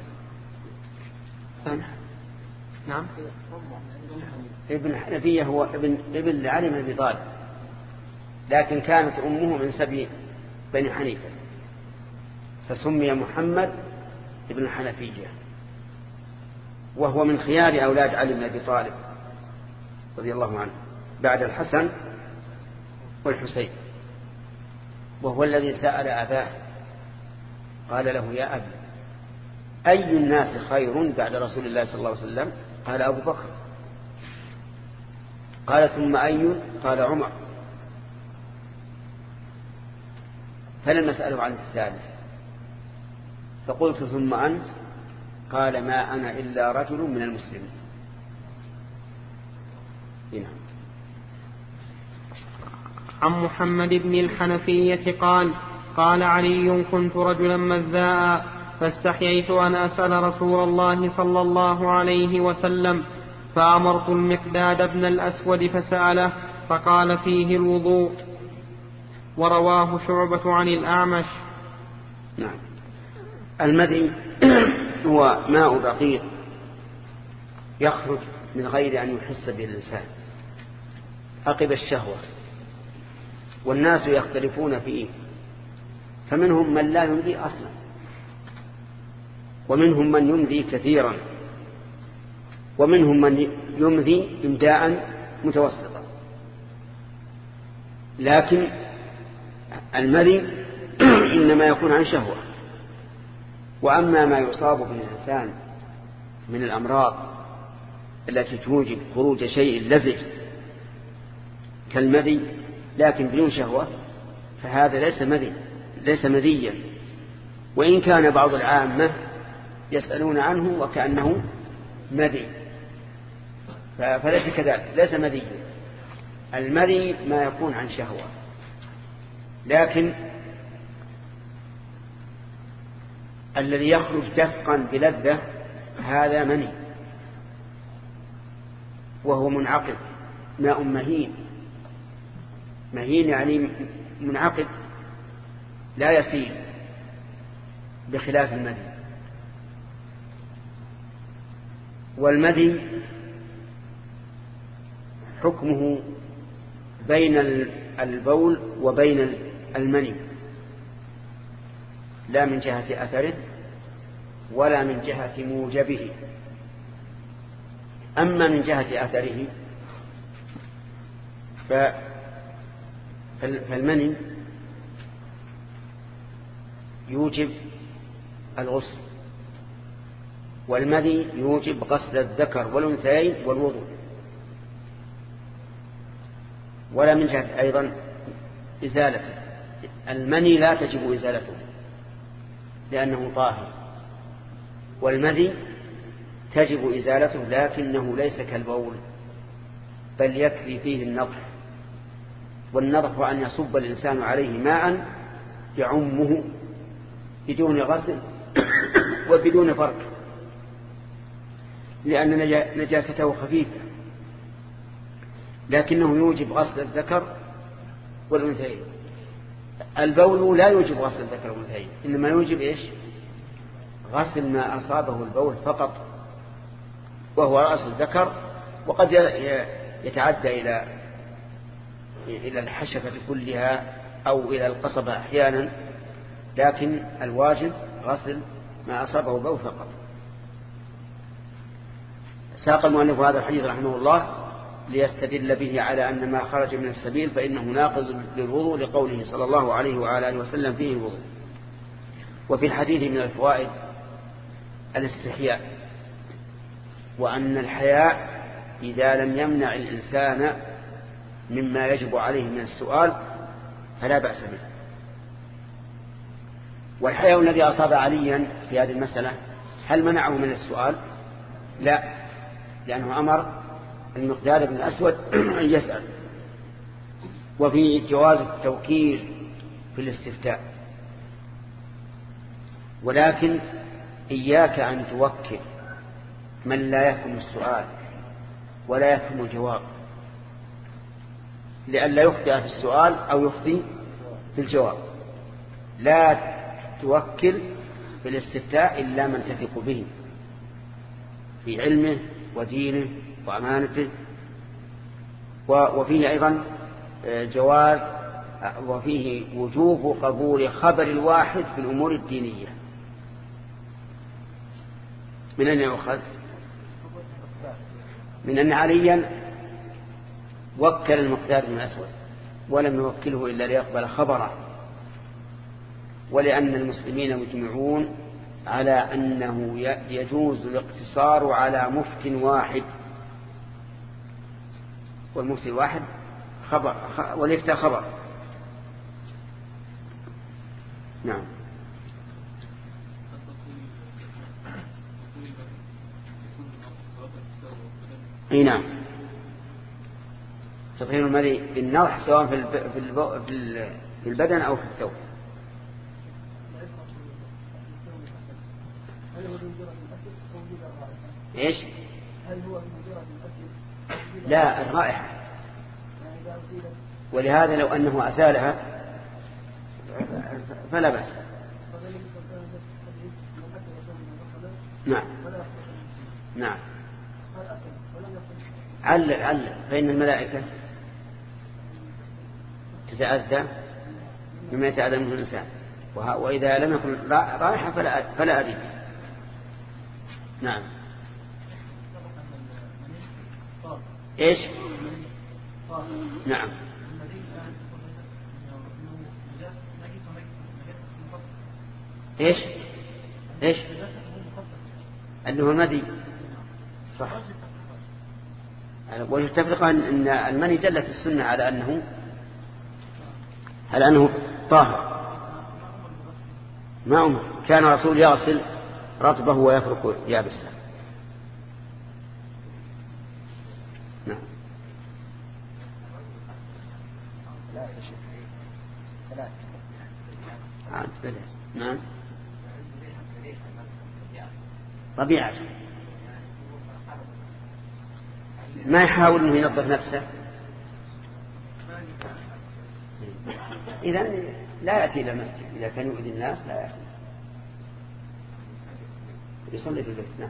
نعم. ابن الحنفية هو ابن ابن علي بن أبي طالب، لكن كانت أمه من سبي بني حنيفة فسمي محمد ابن الحنفية، وهو من خيار أولاد علي بن أبي طالب رضي الله عنه بعد الحسن والحسين، وهو الذي سأل أباه قال له يا أبي أي الناس خير بعد رسول الله صلى الله عليه وسلم؟ قال أبو بكر. قال ثم أي؟ قال عمر. فلم أسأله عن الثالث فقلت ثم أنت؟ قال ما أنا إلا رجل من المسلمين. هنا. عن محمد بن الحنفية قال قال علي كنت رجلا مذاء فاستحييت أن أسأل رسول الله صلى الله عليه وسلم فأمرت المقداد بن الأسود فسأله فقال فيه الوضوء. ورواه شعبة عن الأعمش. نعم. المذي هو ماء دقيق يخرج من غير أن يحس به الإنسان عقب الشهوة، والناس يختلفون فيه، فمنهم من لا يمذي أصلا ومنهم من يمذي كثيرا ومنهم من يمذي إمداء متوسطا. لكن المذي إنما يكون عن شهوة. وأما ما يصاب به الإنسان من الأمراض التي توجب خروج شيء لزج كالمذي لكن بدون شهوة فهذا ليس مذي ليس مذيا، وإن كان بعض العامة يسألون عنه وكأنه مذي، فليس كذلك، ليس مذي. المذي ما يكون عن شهوة، لكن الذي يخرج دفقا بلذة هذا مني، وهو منعقد، ماء مهين. مهين يعني منعقد لا يسيل بخلاف المذي. والمذي حكمه بين البول وبين المني، لا من جهة أثره ولا من جهة موجبه. أما من جهة أثره فالمني يوجب الغسل، والمذي يوجب غسل الذكر والأنثيين والوضوء. ولا من جهة أيضا إزالته، المني لا تجب إزالته لأنه طاهر، والمذي تجب إزالته لكنه ليس كالبول، بل يكفي فيه النضح. والنضح أن يصب الإنسان عليه ماء يعمه بدون غسل وبدون فرق، لأن نجاسته خفيفة، لكنه يوجب غسل الذكر والأنثيين. البول لا يوجب غسل الذكر والأنثيين، إنما يوجب إيش؟ غسل ما أصابه البول فقط، وهو رأس الذكر، وقد يتعدى إلى إلى الحشفة كلها أو إلى القصبة أحيانا، لكن الواجب غسل ما أصابه البول فقط. ساق المؤلف هذا الحديث رحمه الله ليستدل به على أن ما خرج من السبيل فإنه ناقض للوضوء، لقوله صلى الله عليه وآله وسلم فيه الوضوء. وفي الحديث من الفوائد الاستحياء، وأن الحياء إذا لم يمنع الإنسان مما يجب عليه من السؤال فلا بأس به. والحياء الذي أصاب عليا في هذه المسألة هل منعه من السؤال؟ لا، لأنه أمر المقداد بن الأسود أن يسأل. وفي جواز التوكيل في الاستفتاء، ولكن إياك أن توكل من لا يفهم السؤال ولا يفهم الجواب، لئلا يخطئ في السؤال أو يخطئ في الجواب. لا توكل في الاستفتاء إلا من تثق به في علمه ودينه وأمانته. وفيه أيضا جواز وفيه وجوب قبول خبر الواحد في الأمور الدينية. من أين يؤخذ؟ من أن عليا وكل المقداد بن الأسود ولم يوكله إلا ليقبل خبره، ولأن المسلمين مجمعون على أنه يجوز الاقتصار على مفت واحد، والمفتي الواحد خبر والإفتاء خبر. نعم. اي نعم، تطهير المذي بالنضح سواء في في البدن أو في الثوب. ايش؟ هل هو مجرد الأكل؟ لا، الرائحة. ولهذا لو أنه أزالها فلا بأس. نعم نعم. علل علل فإن الملائكة تتأذى مما يتأذى منه الإنسان، وإذا لم يكن رائحة فلا فلا أذى. نعم. ايش؟ نعم إيش إيش أنه المذي صح. ويتفق أن المني دلت السنة على أنه على أنه طاهر. ما أمر كان رسول يغسل رطبه ويفرك يابسه. نعم. نعم. طبيعة ما يحاول أنه ينظف نفسه، إذن لا يأتي إلى المسجد. إذا كان يؤذي الناس لا يأتي، يصلي في البيت. نعم.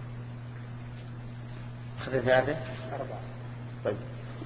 خذ ثلاثة أربعة. طيب.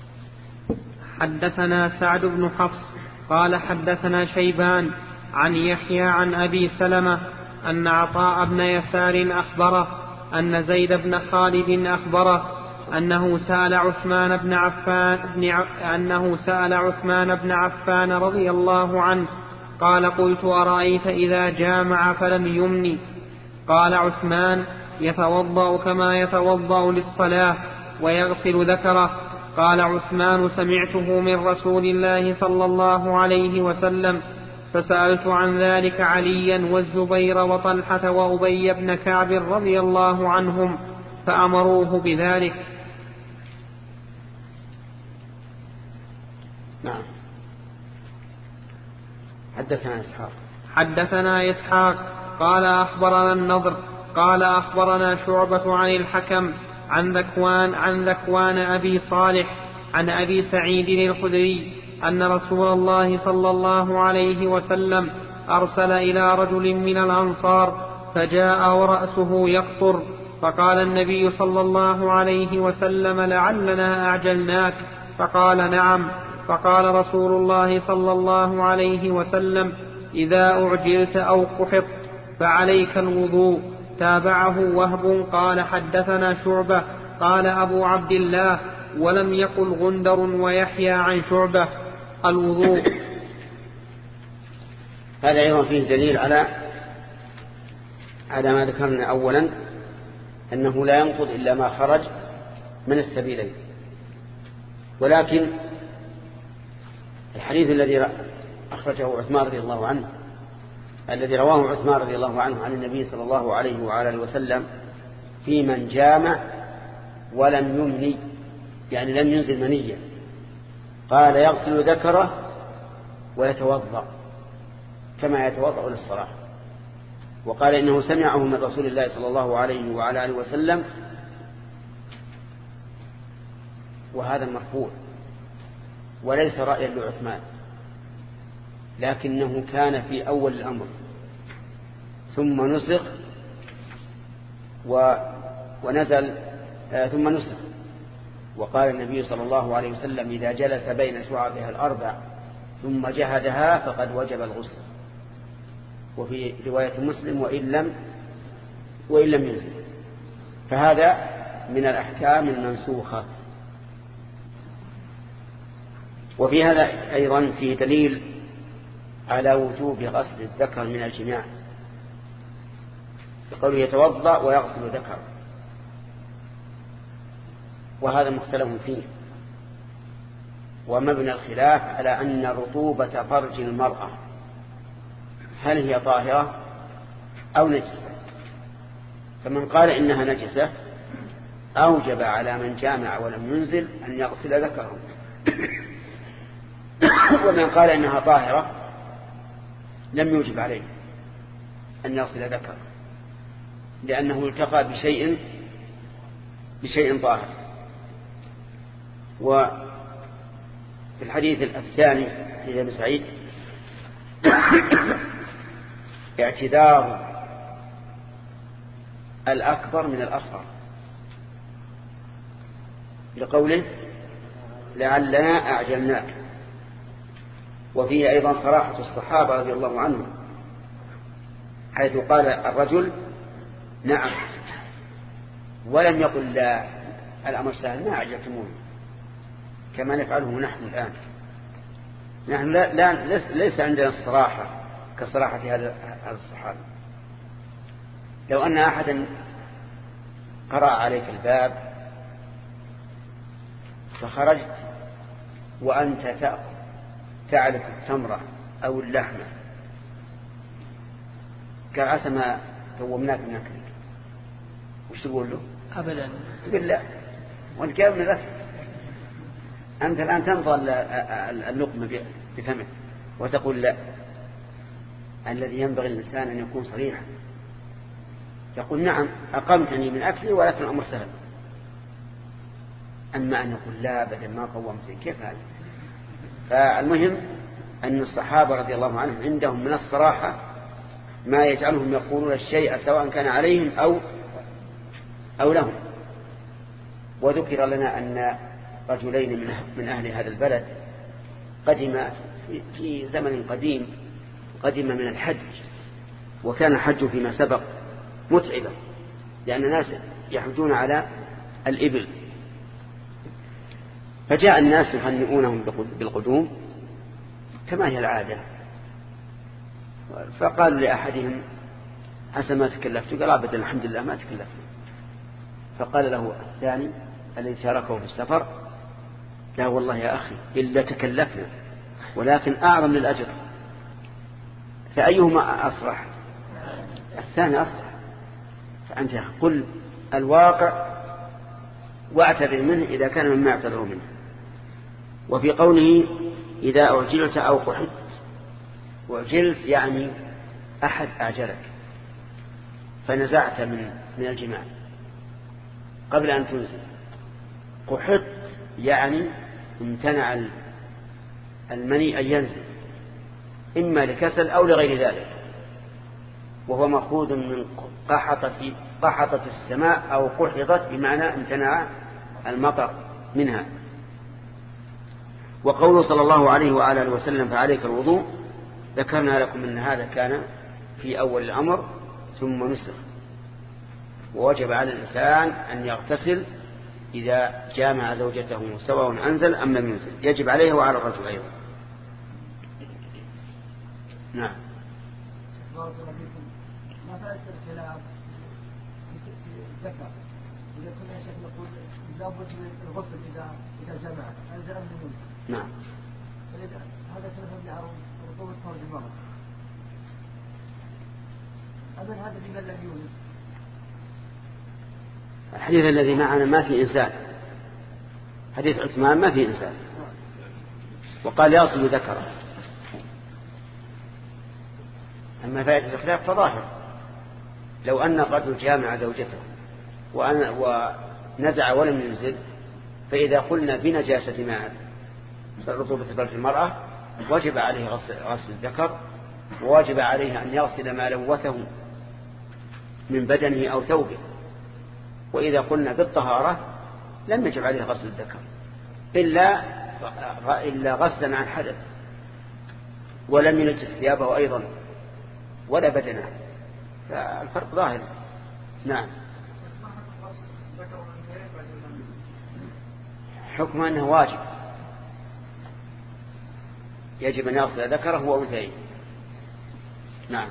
حدثنا سعد بن حفص قال حدثنا شيبان عن يحيى عن أبي سلمة أن عطاء بن يسار أخبره أن زيد بن خالد أخبره أنه سأل عثمان بن عفان بن ع... أنه سأل عثمان بن عفان رضي الله عنه قال قلت أرأيت إذا جامع فلم يمني؟ قال عثمان يتوضأ كما يتوضأ للصلاة ويغسل ذكره. قال عثمان سمعته من رسول الله صلى الله عليه وسلم، فسألت عن ذلك عليا والزبير وطلحة وأبي بن كعب رضي الله عنهم فأمروه بذلك. نعم. حدثنا إسحاق حدثنا إسحاق قال أخبرنا النضر قال أخبرنا شعبة عن الحكم عن ذكوان عن ذكوان أبي صالح عن أبي سعيد الخدري أن رسول الله صلى الله عليه وسلم أرسل إلى رجل من الأنصار فجاء ورأسه يقطر، فقال النبي صلى الله عليه وسلم لعلنا أعجلناك؟ فقال نعم. فقال رسول الله صلى الله عليه وسلم إذا أعجلت أو قحطت فعليك الوضوء. تابعه وهب قال حدثنا شعبة قال أبو عبد الله ولم يقل غندر ويحيى عن شعبة الوضوء. هذا أيضا فيه دليل على على ما ذكرنا أولا، أنه لا ينقض إلا ما خرج من السبيلين. ولكن الحديث الذي أخرجه عثمان رضي الله عنه الذي رواه عثمان رضي الله عنه عن النبي صلى الله عليه وعلى وسلم في من جامع ولم يمني، يعني لم ينزل منيا، قال يغسل ذكره ويتوضأ كما يتوضأ للصلاة. وقال إنه سمعه من رسول الله صلى الله عليه وعلى آله وسلم، وهذا مرفوع وليس رأيا لعثمان، لكنه كان في أول الأمر ثم نسخ و... ونزل آه ثم نسخ. وقال النبي صلى الله عليه وسلم إذا جلس بين شعبها الأربع ثم جهدها فقد وجب الغسل. وفي رواية مسلم وإن لم وإن لم ينزل. فهذا من الأحكام المنسوخة. وفي هذا أيضا في دليل على وجوب غسل الذكر من الجماع، بقوله يتوضأ ويغسل ذكر، وهذا مختلف فيه. ومبنى الخلاف على أن رطوبة فرج المرأة هل هي طاهرة أو نجسة. فمن قال إنها نجسة أوجب على من جامع ولم ينزل أن يغسل ذكره، ومن قال إنها طاهرة لم يوجب عليه أن يغسل ذكره، لأنه التقى بشيء بشيء طاهر. وفي الحديث الثاني حديث ابن سعيد اعتذار الأكبر من الأصغر، لقوله لعلنا أعجلناك. وفيه أيضا صراحة الصحابة رضي الله عنهم، حيث قال الرجل نعم ولم يقل لا، الأمر سهل ما أعجلتموني كما نفعله نحن الآن. نحن لا لا ليس عندنا الصراحة كصراحة هذا الصحابي. لو أن أحدا قرأ عليك الباب فخرجت وأنت تعرف التمرة أو اللحمة قال عسى ما تومناك من أكلك، وش تقول له؟ أبدا. تقول لا، وانت كيف من الأكل؟ أنت الآن تنظر اللقمة بفمك وتقول لا. الذي ينبغي الإنسان أن يكون صريحا، يقول نعم أقمتني من أكلي ولكن الأمر سهل. أما أن يقول لا بدل ما قومتني، كيف هذا؟ فالمهم أن الصحابة رضي الله عنهم عندهم من الصراحة ما يجعلهم يقولون الشيء سواء كان عليهم أو أو لهم. وذكر لنا أن رجلين من أهل هذا البلد قدم في زمن قديم قدم من الحج، وكان الحج فيما سبق متعبا لأن الناس يحجون على الإبل، فجاء الناس يهنئونهم بالقدوم كما هي العادة، فقالوا لأحدهم عسى ما تكلفت، قال أبدا الحمد لله ما تكلفت. فقال له الثاني الذي شاركه في السفر لا والله يا أخي إلا تكلفنا ولكن أعظم للأجر. فأيهما أصرح؟ الثاني أصرح. فأنت قل الواقع واعتذر منه إذا كان مما يعتذر منه. وفي قوله إذا أعجلت أو قحط، وعجلت يعني أحد أعجلك فنزعت من من الجماع قبل أن تنزل. قحط يعني امتنع المني أن ينزل إما لكسل أو لغير ذلك، وهو مأخوذ من قحطة قحطة السماء أو قحطت بمعنى امتنع المطر منها. وقوله صلى الله عليه وآله وسلم فعليك الوضوء ذكرنا لكم أن هذا كان في أول الأمر ثم نسخ، ووجب على الإنسان أن يغتسل إذا جامع زوجته سواء أنزل أم لم ينزل، يجب عليه وعلى الرجل أيضا. نعم. ما فائدة الخلاف في الذكر؟ إذا كنا يا شيخ نقول لابد من الغسل إذا إذا جمع أنزل أم لم ينزل. نعم. فإذا هذا كلام على رطوبة فرج المرأة. أما هذا لمن لم يولد؟ الحديث الذي معنا ما في إنسان، حديث عثمان ما في إنسان، وقال يصل ذكره. أما فائدة الخلاف فظاهر، لو أن الرجل جامع زوجته ونزع ولم ينزل، فإذا قلنا بنجاسة ماء رطوبة فرج المرأة وجب عليه غسل, غسل الذكر، وواجب عليه أن يغسل ما لوثه من بدنه أو ثوبه. وإذا قلنا بالطهارة لم يجب عليه غسل الذكر إلا إلا غسلا عن حدث، ولم ينجس ثيابه أيضا ولا بدنه، فالفرق ظاهر. نعم. حكم أنه واجب، يجب أن يغسل ذكره وأنثيه. نعم.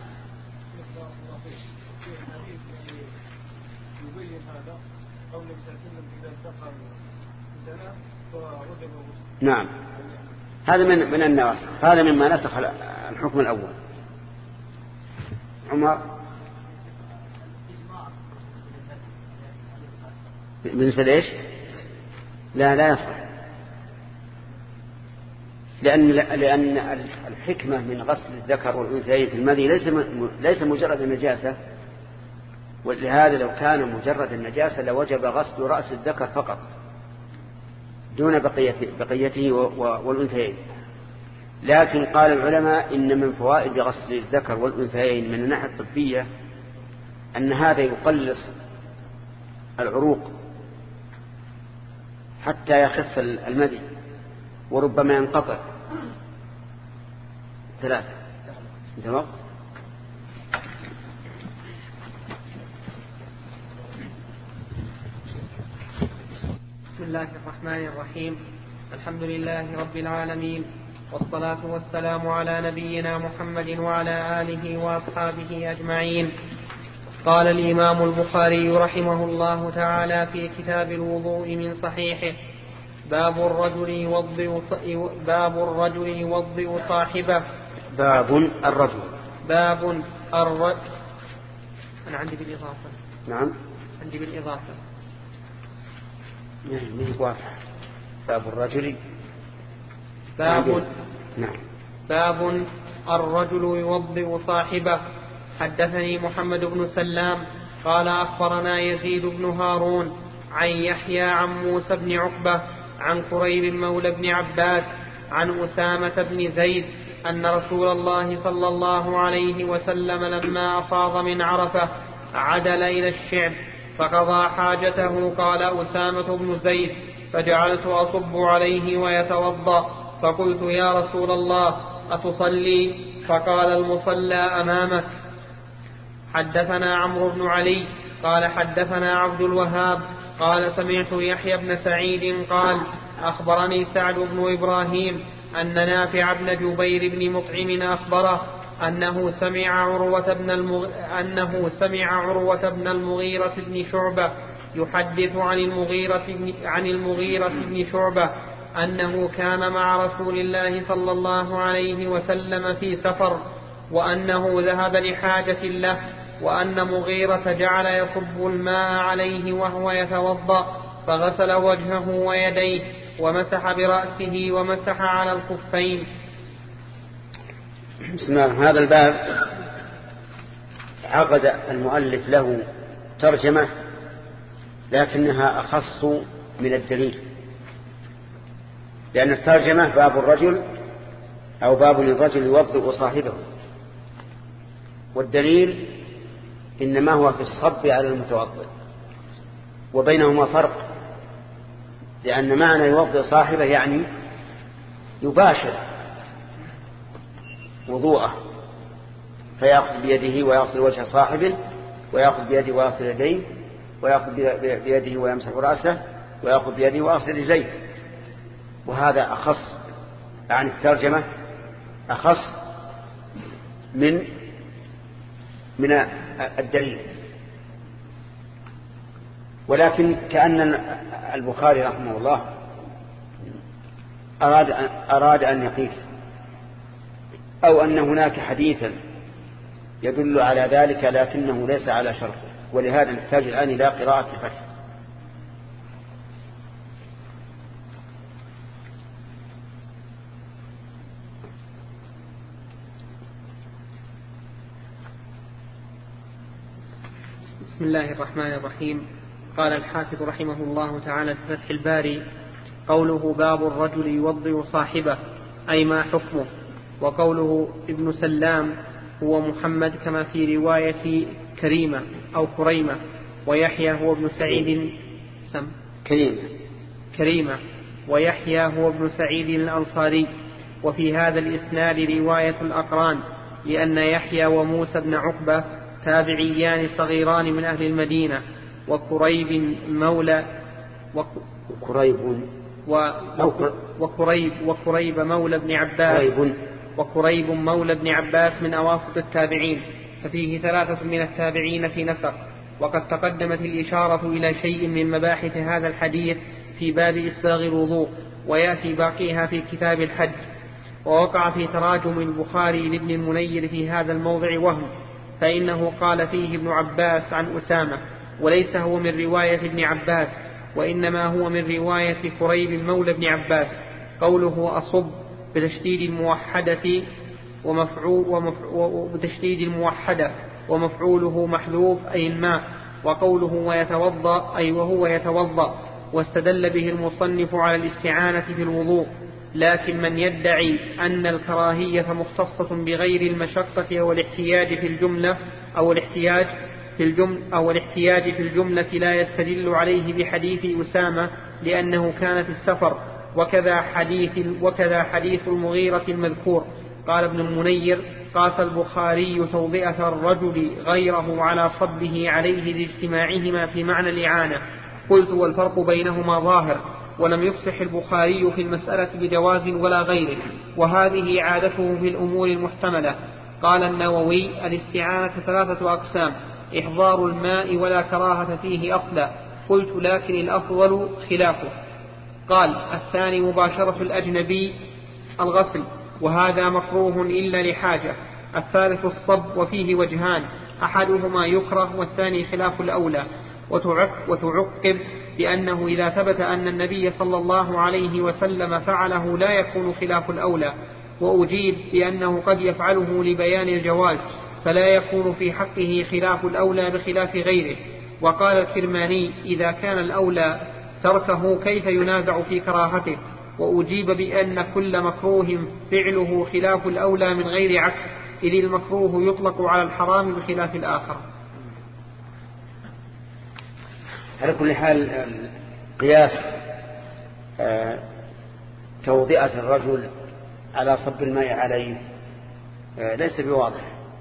نعم، هذا من من النواسخ، هذا مما نسخ الحكم الأول. عمر بالنسبة لإيش؟ لا لا يصح، لأن لأن الحكمة من غسل الذكر والأنثيين في المذي ليس ليس مجرد النجاسة، ولهذا لو كان مجرد النجاسة لوجب غسل رأس الذكر فقط دون بقية بقيته والأنثيين. لكن قال العلماء إن من فوائد غسل الذكر والأنثيين من الناحية الطبية أن هذا يقلص العروق حتى يخف المذي وربما ينقطع. ثلاثة انت وقت. بسم الله الرحمن الرحيم. الحمد لله رب العالمين، والصلاة والسلام على نبينا محمد وعلى آله وأصحابه أجمعين. قال الإمام البخاري رحمه الله تعالى في كتاب الوضوء من صحيحه: باب الرجل يوضئ باب الرجل يوضئ صاحبه. باب الرجل باب الرجل أنا عندي بالإضافة. نعم عندي بالإضافة. نعم واضح. باب الرجل باب نعم باب الرجل يوضئ صاحبه. حدثني محمد بن سلام قال أخبرنا يزيد بن هارون عن يحيى عن موسى بن عقبة عن قريب مولى بن عباس عن أسامة بن زيد أن رسول الله صلى الله عليه وسلم لما أفاض من عرفة عدل إلى الشعب فقضى حاجته. قال أسامة بن زيد: فجعلت أصب عليه ويتوضأ، فقلت: يا رسول الله أتصلي؟ فقال: المصلى أمامك. حدثنا عمرو بن علي قال حدثنا عبد الوهاب قال سمعت يحيى بن سعيد قال أخبرني سعد بن إبراهيم أن نافع بن جبير بن مطعم أخبره أنه سمع عروة بن المغ... أنه سمع عروة بن المغيرة بن شعبة يحدث عن المغيرة بن... عن المغيرة بن شعبة أنه كان مع رسول الله صلى الله عليه وسلم في سفر، وأنه ذهب لحاجة له، وأن مغيرة جعل يصب الماء عليه وهو يتوضأ، فغسل وجهه ويديه ومسح برأسه ومسح على الخفين. بسم الله. هذا الباب عقد المؤلف له ترجمة لكنها أخص من الدليل، لأن الترجمة باب الرجل أو باب الرجل يوضئ صاحبه، والدليل إنما هو في الصب على المتوضئ، وبينهما فرق، لأن معنى يوضئ صاحبه يعني يباشر وضوءه، فيأخذ بيده ويغسل وجه صاحبه، ويأخذ بيده ويغسل يديه، ويأخذ بيده ويمسح رأسه، ويأخذ بيده ويغسل رجليه. وهذا أخص عن الترجمة، أخص من من الدليل. ولكن كأن البخاري رحمه الله أراد أراد أن يقيس، أو أن هناك حديثا يدل على ذلك لكنه ليس على شرطه، ولهذا نحتاج الآن إلى قراءة الفتح. بسم الله الرحمن الرحيم. قال الحافظ رحمه الله تعالى في فتح الباري: قوله باب الرجل يوضئ صاحبه، أي ما حكمه. وقوله ابن سلام هو محمد كما في رواية كريمة أو كريمة، ويحيى هو ابن سعيد سم كريمة كريمة ويحيى هو ابن سعيد الأنصاري. وفي هذا الإسناد رواية الأقران، لأن يحيى وموسى بن عقبة تابعيان صغيران من أهل المدينة، وكريب مولى وكريب وكريب وكريب مولى بن عباس وكريب مولى بن عباس من أواسط التابعين، ففيه ثلاثة من التابعين في نفر. وقد تقدمت الإشارة إلى شيء من مباحث هذا الحديث في باب إسباغ الوضوء، ويأتي باقيها في كتاب الحج. ووقع في تراجم البخاري لابن المنير في هذا الموضع وهم، فإنه قال فيه ابن عباس عن أسامة، وليس هو من رواية ابن عباس، وإنما هو من رواية كريب مولى بن عباس. قوله أصب بتشديد الموحدة ومفعول بتشديد الموحدة ومفعوله محذوف أي الماء. وقوله ويتوضأ أي وهو يتوضأ، واستدل به المصنف على الاستعانة في الوضوء. لكن من يدعي أن الكراهية مختصة بغير المشقة والاحتياج في الجملة أو الاحتياج في الجملة أو الاحتياج في الجملة لا يستدل عليه بحديث أسامة لأنه كان في السفر، وكذا حديث وكذا حديث المغيرة المذكور. قال ابن المنير: قاس البخاري توضئة الرجل غيره على صبه عليه لاجتماعهما في معنى الإعانة. قلت: والفرق بينهما ظاهر، ولم يفصح البخاري في المسألة بجواز ولا غيره، وهذه عادته في الأمور المحتملة. قال النووي: الاستعانة ثلاثة أقسام: إحضار الماء ولا كراهة فيه أصلا. قلت: لكن الأفضل خلافه. قال: الثاني مباشرة الأجنبي الغسل، وهذا مكروه إلا لحاجة. الثالث الصب، وفيه وجهان: أحدهما يكره والثاني خلاف الأولى. وتعقب بأنه إذا ثبت أن النبي صلى الله عليه وسلم فعله لا يكون خلاف الأولى. وأجيب بأنه قد يفعله لبيان الجواز، فلا يكون في حقه خلاف الأولى بخلاف غيره. وقال الكرماني: إذا كان الأولى تركه كيف ينازع في كراهته؟ وأجيب بأن كل مكروه فعله خلاف الأولى من غير عكس، إذ المكروه يطلق على الحرام بخلاف الآخر. على كل حال قياس توضئة الرجل على صب الماء عليه ليس بواضح،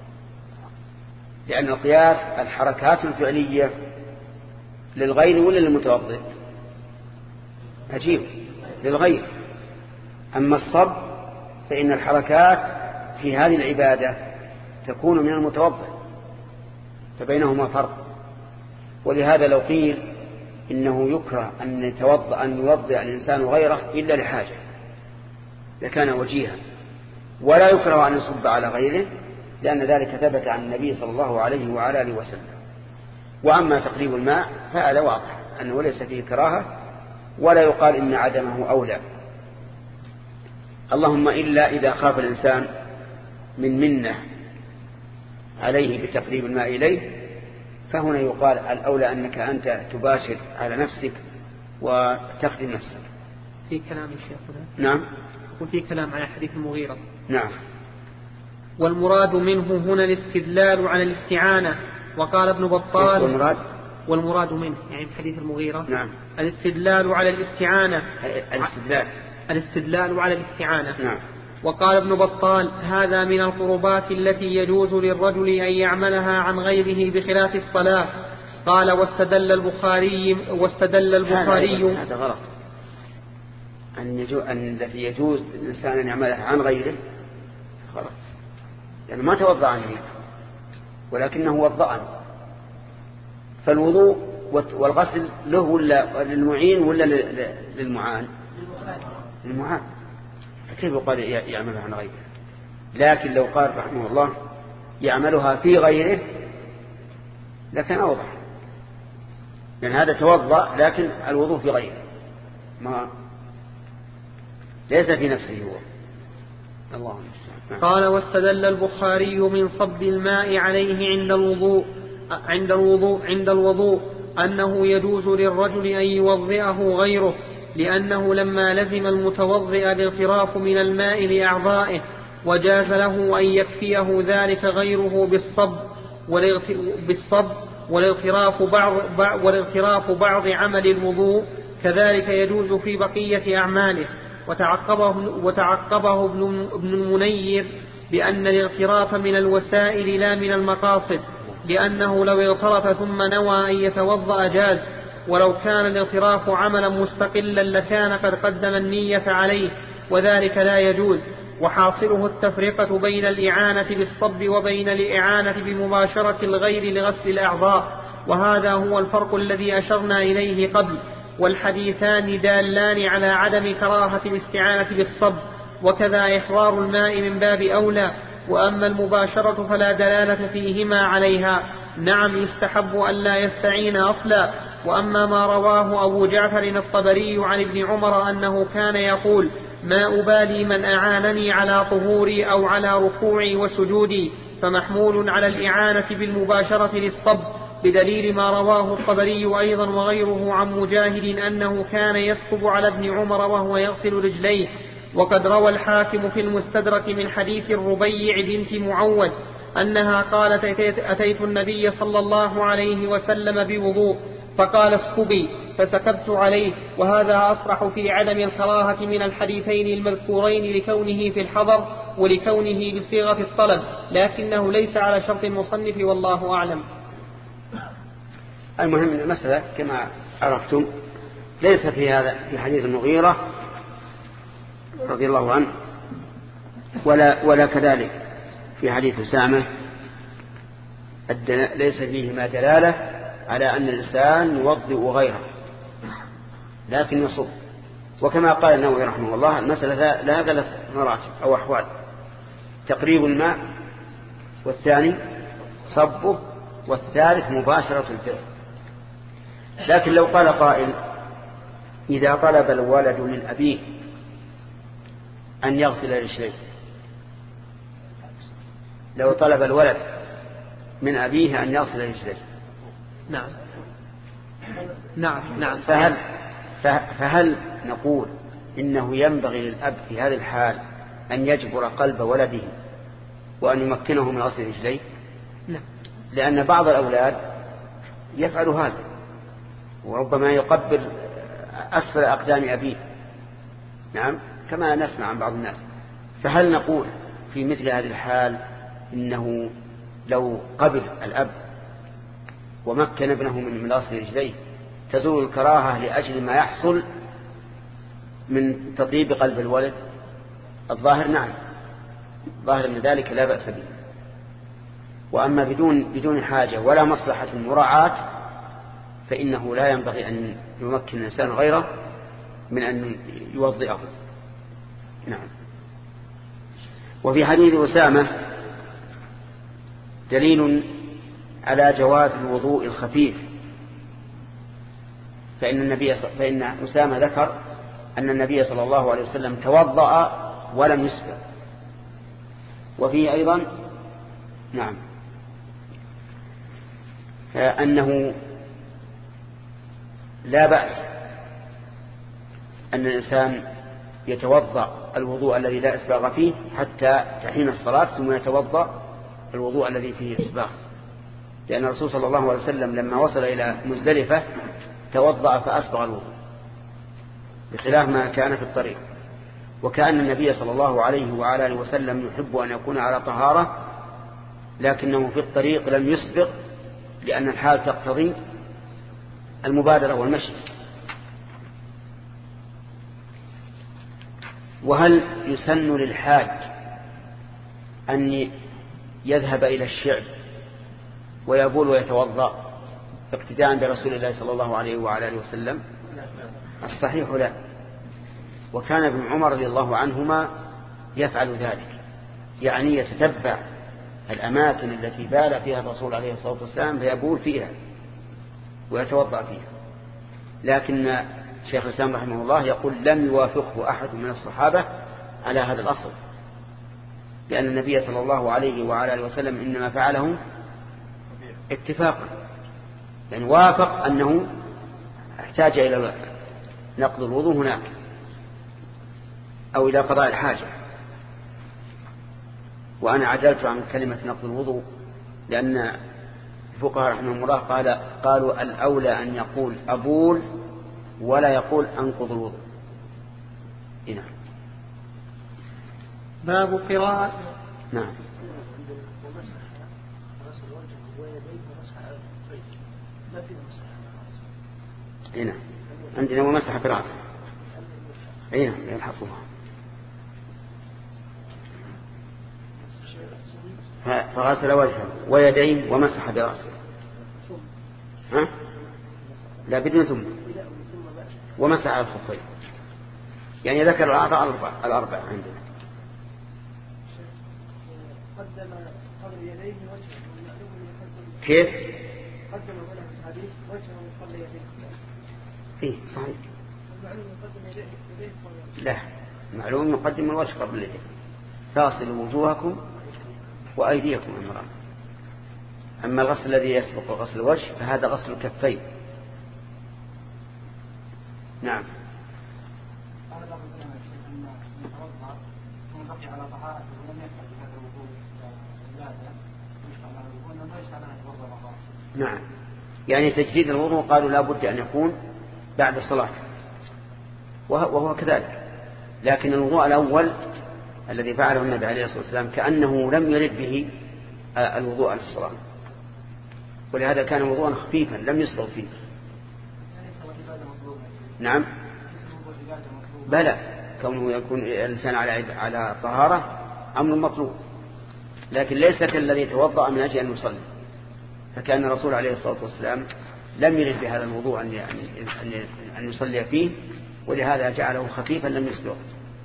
لأن القياس الحركات الفعلية للغير ولا للمتوضئ؟ عجيب، للغير. أما الصب فإن الحركات في هذه العبادة تكون من المتوضئ، فبينهما فرق. ولهذا لو قيل إنه يكره أن يتوضأ أن يوضئ الإنسان غيره إلا لحاجة لكان وجيها، ولا يكره أن يصب على غيره، لأن ذلك ثبت عن النبي صلى الله عليه وعلى آله وسلم. وأما تقريب الماء فهذا واضح أنه ليس فيه كراهة، ولا يقال إن عدمه أولى، اللهم إلا إذا خاف الإنسان من منة عليه بتقريب الماء إليه، فهنا يقال الأولى أنك أنت تباشر على نفسك وتخدم نفسك. في كلام الشيخ نعم، وفي كلام على حديث المغيرة. نعم. والمراد منه هنا الاستدلال على الاستعانة. وقال ابن بطال: والمراد والمراد منه يعني حديث المغيرة. نعم. الاستدلال على الاستعانة الاستدلال الاستدلال على الاستعانة. نعم. وقال ابن بطال: هذا من القربات التي يجوز للرجل أن يعملها عن غيره بخلاف الصلاة. قال: واستدل البخاري واستدل البخاري هذا غلط، أن يجوز أن الذي يجوز الإنسان أن يعملها عن غيره غلط، يعني ما توضأ عنه ولكنه وضأ. فالوضوء والغسل له ولا للمعين ولا للمعان؟ للمعان، فكيف يقال يعملها عن غيره؟ لكن لو قال رحمه الله يعملها في غيره لكن أوضح، لأن هذا توضأ لكن الوضوء في غيره ما ليس في نفسه هو. الله المستعان. قال: واستدل البخاري من صب الماء عليه عند الوضوء عند الوضوء عند الوضوء أنه يجوز للرجل أن يوضئه غيره، لأنه لما لزم المتوضئ الاغتراف من الماء لأعضائه وجاز له أن يكفيه ذلك غيره بالصب بالصب والاغتراف بعض والاغتراف بعض عمل الوضوء كذلك يجوز في بقية أعماله. وتعقبه, وتعقبه ابن, ابن المنير بأن الاغتراف من الوسائل لا من المقاصد، لأنه لو اغترف ثم نوى أن يتوضأ جاز، ولو كان الاغتراف عملا مستقلا لكان قد قدم النية عليه، وذلك لا يجوز. وحاصله التفرقة بين الإعانة بالصب وبين الإعانة بمباشرة الغير لغسل الأعضاء، وهذا هو الفرق الذي أشرنا إليه قبل. والحديثان دالان على عدم كراهة الاستعانة بالصب، وكذا إحضار الماء من باب أولى. وأما المباشرة فلا دلالة فيهما عليها، نعم يستحب أن لا يستعين أصلا. وأما ما رواه أبو جعفر الطبري عن ابن عمر أنه كان يقول: ما أبالي من أعانني على طهوري أو على ركوعي وسجودي، فمحمول على الإعانة بالمباشرة للصب، بدليل ما رواه الطبري أيضا وغيره عن مجاهد أنه كان يسكب على ابن عمر وهو يغسل رجليه. وقد روى الحاكم في المستدرك من حديث الربيع بنت معوذ أنها قالت: أتيت النبي صلى الله عليه وسلم بوضوء فقال: اسكبي، فسكبت عليه. وهذا أصرح في عدم الكراهة من الحديثين المذكورين لكونه في الحضر ولكونه بصيغة الطلب، لكنه ليس على شرط المصنف والله أعلم. المهم أن المسألة كما عرفتم ليس في هذا في حديث المغيرة رضي الله عنه ولا ولا كذلك في حديث أسامة ليس فيهما دلالة على أن الإنسان يوضئ غيره لكن يصب. وكما قال النووي رحمه الله المسألة لها ثلاث مراتب أو أحوال: تقريب الماء، والثاني صبه، والثالث مباشرة الفعل. لكن لو قال قائل: إذا طلب الولد من أبيه أن يغسل رجليه، لو طلب الولد من أبيه أن يغسل رجليه، نعم نعم نعم فهل فهل نقول إنه ينبغي للأب في هذه الحال أن يجبر قلب ولده وأن يمكنه من غسل رجليه؟ نعم. لأن بعض الأولاد يفعل هذا وربما يقبل أسفل أقدام أبيه، نعم، كما نسمع عن بعض الناس. فهل نقول في مثل هذه الحال إنه لو قبل الأب ومكن ابنه من غسل رجليه تزول الكراهة لأجل ما يحصل من تطيب قلب الولد؟ الظاهر نعم، ظاهر من ذلك لا بأس به. وأما بدون بدون حاجة ولا مصلحة مراعاة فإنه لا ينبغي أن يمكن الإنسان غيره من أن يوضئه. نعم. وفي حديث أسامة دليل على جواز الوضوء الخفيف، فإن النبي فإن أسامة ذكر أن النبي صلى الله عليه وسلم توضأ ولم يسبق. وفيه أيضا نعم أنه لا بأس أن الإنسان يتوضأ الوضوء الذي لا إسباغ فيه حتى تحين الصلاة ثم يتوضأ الوضوء الذي فيه إسباغ، لأن الرسول صلى الله عليه وسلم لما وصل إلى مزدلفة توضأ فأسبغ الوضوء بخلاف ما كان في الطريق. وكأن النبي صلى الله عليه وعلى آله وسلم يحب أن يكون على طهارة لكنه في الطريق لم يسبق لأن الحال تقتضي المبادرة والمشي. وهل يسن للحاج أن يذهب إلى الشعب ويبول ويتوضأ اقتداء برسول الله صلى الله عليه وعلى آله وسلم؟ الصحيح لا. وكان ابن عمر رضي الله عنهما يفعل ذلك، يعني يتتبع الأماكن التي بال فيها الرسول عليه الصلاة والسلام فيبول فيها ويتوضأ فيها. لكن شيخ الإسلام رحمه الله يقول لم يوافقه أحد من الصحابة على هذا الأصل، لأن النبي صلى الله عليه وعلى آله وسلم إنما فعله اتفاقا، يعني وافق أنه احتاج إلى نقض الوضوء هناك أو إلى قضاء الحاجة. وأنا عدلت عن كلمة نقض الوضوء لأن الفقهاء رحمهم الله قال قالوا الأولى أن يقول أبول ولا يقول أنقض الوضوء. نعم. باب قراءة. نعم. هنا عندنا ومسح براسه. هنا يلحقوها. فغسل وجهه ويديه ومسح براسه. ها؟ لا بدون ثم ومسح على الخفين، يعني ذكر الأعضاء الأربع الأربع عندنا. كيف؟ قدم ولا في الحديث وجهه قبل يديه. إيه صحيح. لا، معلوم يقدم الوجه قبل اليدين. فاصلوا وجوهكم وأيديكم أمرا. أما الغسل الذي يسبق غسل الوجه فهذا غسل الكفين. نعم. نعم، يعني تجديد الوضوء قالوا لا بد أن يكون بعد الصلاة وهو كذلك. لكن الوضوء الأول الذي فعله النبي عليه الصلاة والسلام كأنه لم يرد به الوضوء على الصلاة، ولهذا كان وضوءا خفيفا لم يسبغ فيه. نعم بلى، كونه يكون الإنسان على على طهارة أمر مطلوب، لكن ليس كالذي توضأ من أجل أن يصلي، فكان الرسول عليه الصلاة والسلام لم يرد بهذا الموضوع أن أن يصلي فيه، ولهذا جعله خفيفا لم يسبقه.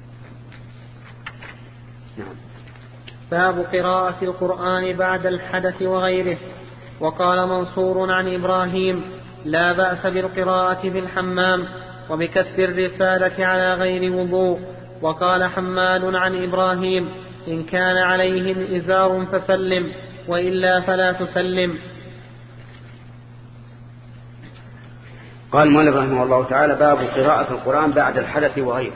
نعم. باب قراءة القرآن بعد الحدث وغيره. وقال منصور عن إبراهيم: لا بأس بالقراءة في الحمام وبكتب الرسالة على غير وضوء. وقال حماد عن إبراهيم: إن كان عليهم إزار فسلم، وإلا فلا تسلم. قال المؤلف رحمه الله تعالى: باب قراءة القرآن بعد الحدث وغيره،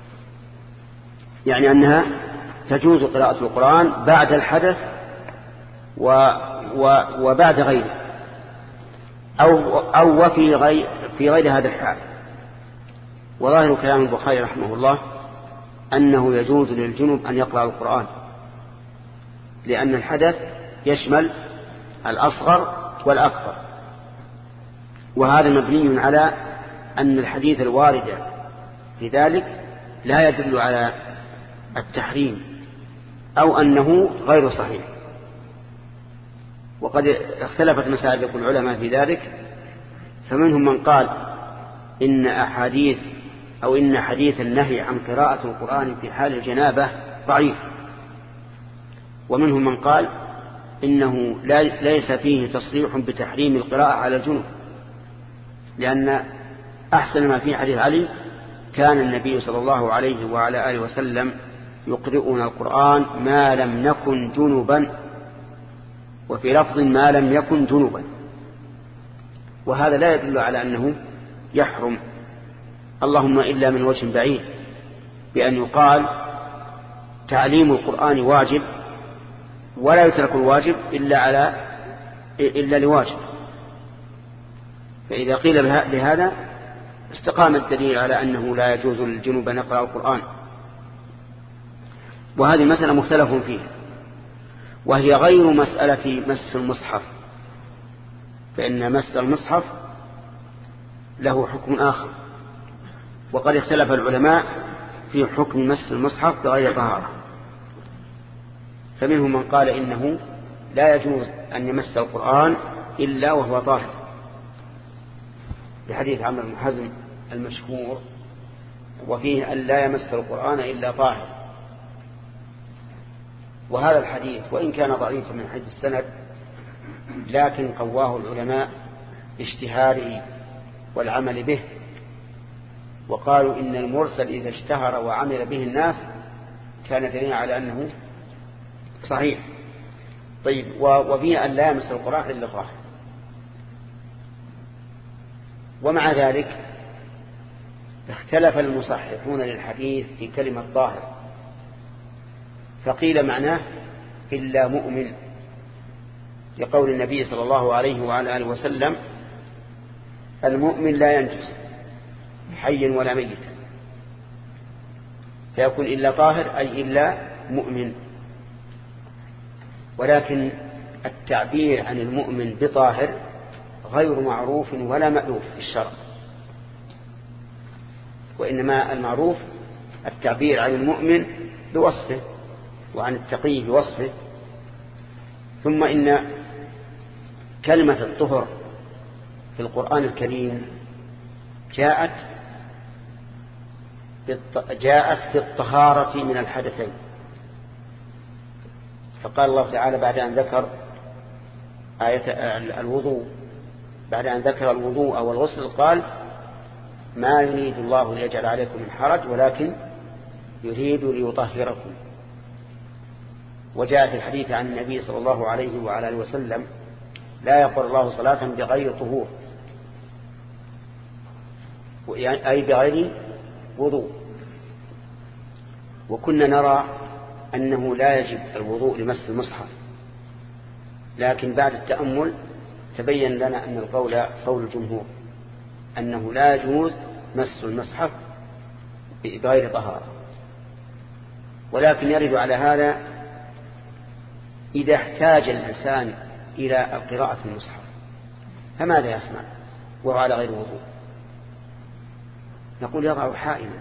يعني أنها تجوز قراءة القرآن بعد الحدث و و وبعد غيره، أو أو وفي غير في غير هذا الحال. وظاهر كلام البخاري رحمه الله أنه يجوز للجنب أن يقرأ القرآن، لأن الحدث يشمل الأصغر والأكبر، وهذا مبني على أن الحديث الوارد في ذلك لا يدل على التحريم أو أنه غير صحيح. وقد اختلفت مسالك العلماء في ذلك، فمنهم من قال إن أحاديث أو إن حديث النهي عن قراءة القرآن في حال الجنابة ضعيف، ومنهم من قال إنه ليس فيه تصريح بتحريم القراءة على الجنوب، لأن أحسن ما في حديث علي: كان النبي صلى الله عليه وعلى آله وسلم يقرؤون القرآن ما لم نكن جنبا، وفي لفظ ما لم يكن جنبا. وهذا لا يدل على أنه يحرم، اللهم إلا من وجه بعيد، بأن يقال تعليم القرآن واجب ولا يترك الواجب إلا على إلا لواجب. فإذا قيل بهذا استقام الدليل على أنه لا يجوز للجنوب أن يقرأ القرآن. وهذه مسألة مختلف فيها، وهي غير مسألة مس المصحف، فإن مس المصحف له حكم آخر. وقد اختلف العلماء في حكم مس المصحف بغير طهارة، فمنهم من قال إنه لا يجوز أن يمس القرآن إلا وهو طاهر، بحديث عمرو بن حزم المشهور: وفيه أن لا يمس القرآن إلا طاهر. وهذا الحديث وإن كان ضعيفا من حيث السند، لكن قواه العلماء باشتهاره والعمل به، وقالوا إن المرسل إذا اشتهر وعمل به الناس كان دليلا على أنه صحيح. طيب، وفيه أن لا يمس القرآن إلا طاهر. ومع ذلك اختلف المصححون للحديث في كلمة طاهر، فقيل معناه إلا مؤمن، لقول النبي صلى الله عليه وعلى آله وسلم: المؤمن لا ينجس حيا ولا ميتا، فيكون إلا طاهر أي إلا مؤمن. ولكن التعبير عن المؤمن بطاهر غير معروف ولا مألوف في الشرع، وإنما المعروف التعبير عن المؤمن بوصفه وعن التقي بوصفه. ثم إن كلمة الطهر في القرآن الكريم جاءت جاءت في الطهارة من الحدثين، فقال الله تعالى بعد أن ذكر آية الوضوء بعد أن ذكر الوضوء والغسل قال: ما يريد الله ليجعل عليكم من حرج ولكن يريد ليطهركم. وجاء في الحديث عن النبي صلى الله عليه وعلى آله وسلم: لا يقبل الله صلاة بغير طهور، أي بغير وضوء. وكنا نرى أنه لا يجب الوضوء لمس المصحف، لكن بعد التأمل تبين لنا أن القول قول الجمهور أنه لا يجوز مس المصحف بغير طهارة. ولكن يرد على هذا إذا احتاج الإنسان إلى القراءة في المصحف، فماذا يصنع وهو على غير وضوء؟ نقول يضع حائلا،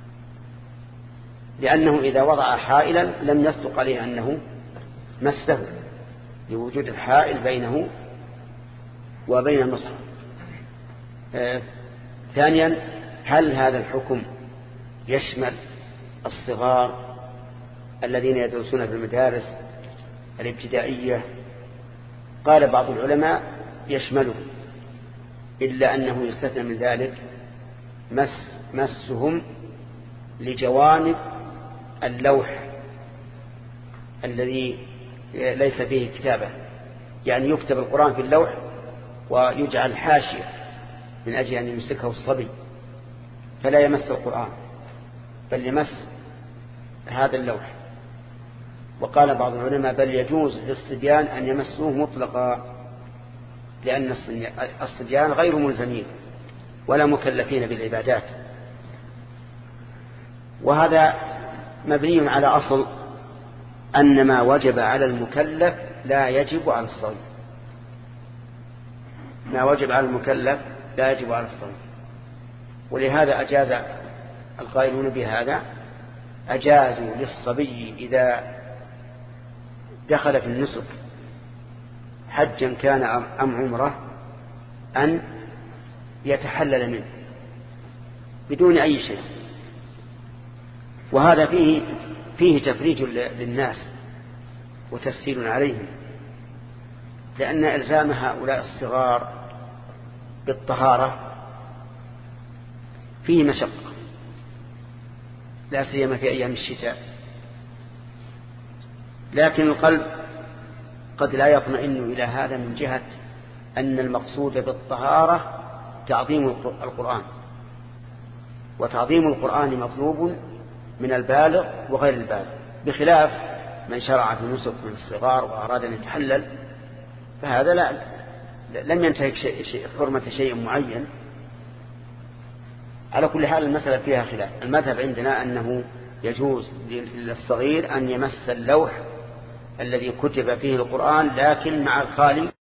لأنه إذا وضع حائلا لم يصدق عليه أنه مسه لوجود الحائل بينه وبين المصحف. آه ثانيا، هل هذا الحكم يشمل الصغار الذين يدرسون في المدارس الابتدائية؟ قال بعض العلماء يشمله، إلا أنه يستثنى من ذلك مس مسهم لجوانب اللوح الذي ليس فيه كتابة، يعني يكتب القرآن في اللوح ويجعل حاشية من أجل أن يمسكه الصبي فلا يمس القرآن بل يمس هذا اللوح. وقال بعض العلماء بل يجوز للصبيان أن يمسوه مطلقا، لأن الصبيان غير ملزمين ولا مكلفين بالعبادات. وهذا مبني على أصل أن ما وجب على المكلف لا يجب على الصغير، ما وجب على المكلف لا يجب على الصغير. ولهذا أجاز القائلون بهذا، أجازوا للصبي إذا دخل في النسك حجا كان أم عمره أن يتحلل منه بدون أي شيء. وهذا فيه فيه تفريج للناس وتسهيل عليهم، لأن إلزام هؤلاء الصغار بالطهارة فيه مشقة، لا سيما في أيام الشتاء. لكن القلب قد لا يطمئن إلى هذا من جهة أن المقصود بالطهارة تعظيم القرآن، وتعظيم القرآن مطلوب من البالغ وغير البالغ، بخلاف من شرع في نسك من الصغار وأراد أن يتحلل، فهذا لا لم ينتهك شيء شيء حرمة شيء معين. على كل حال المسألة فيها خلاف. المذهب عندنا أنه يجوز للصغير أن يمس اللوح الذي كتب فيه القرآن، لكن مع الخالي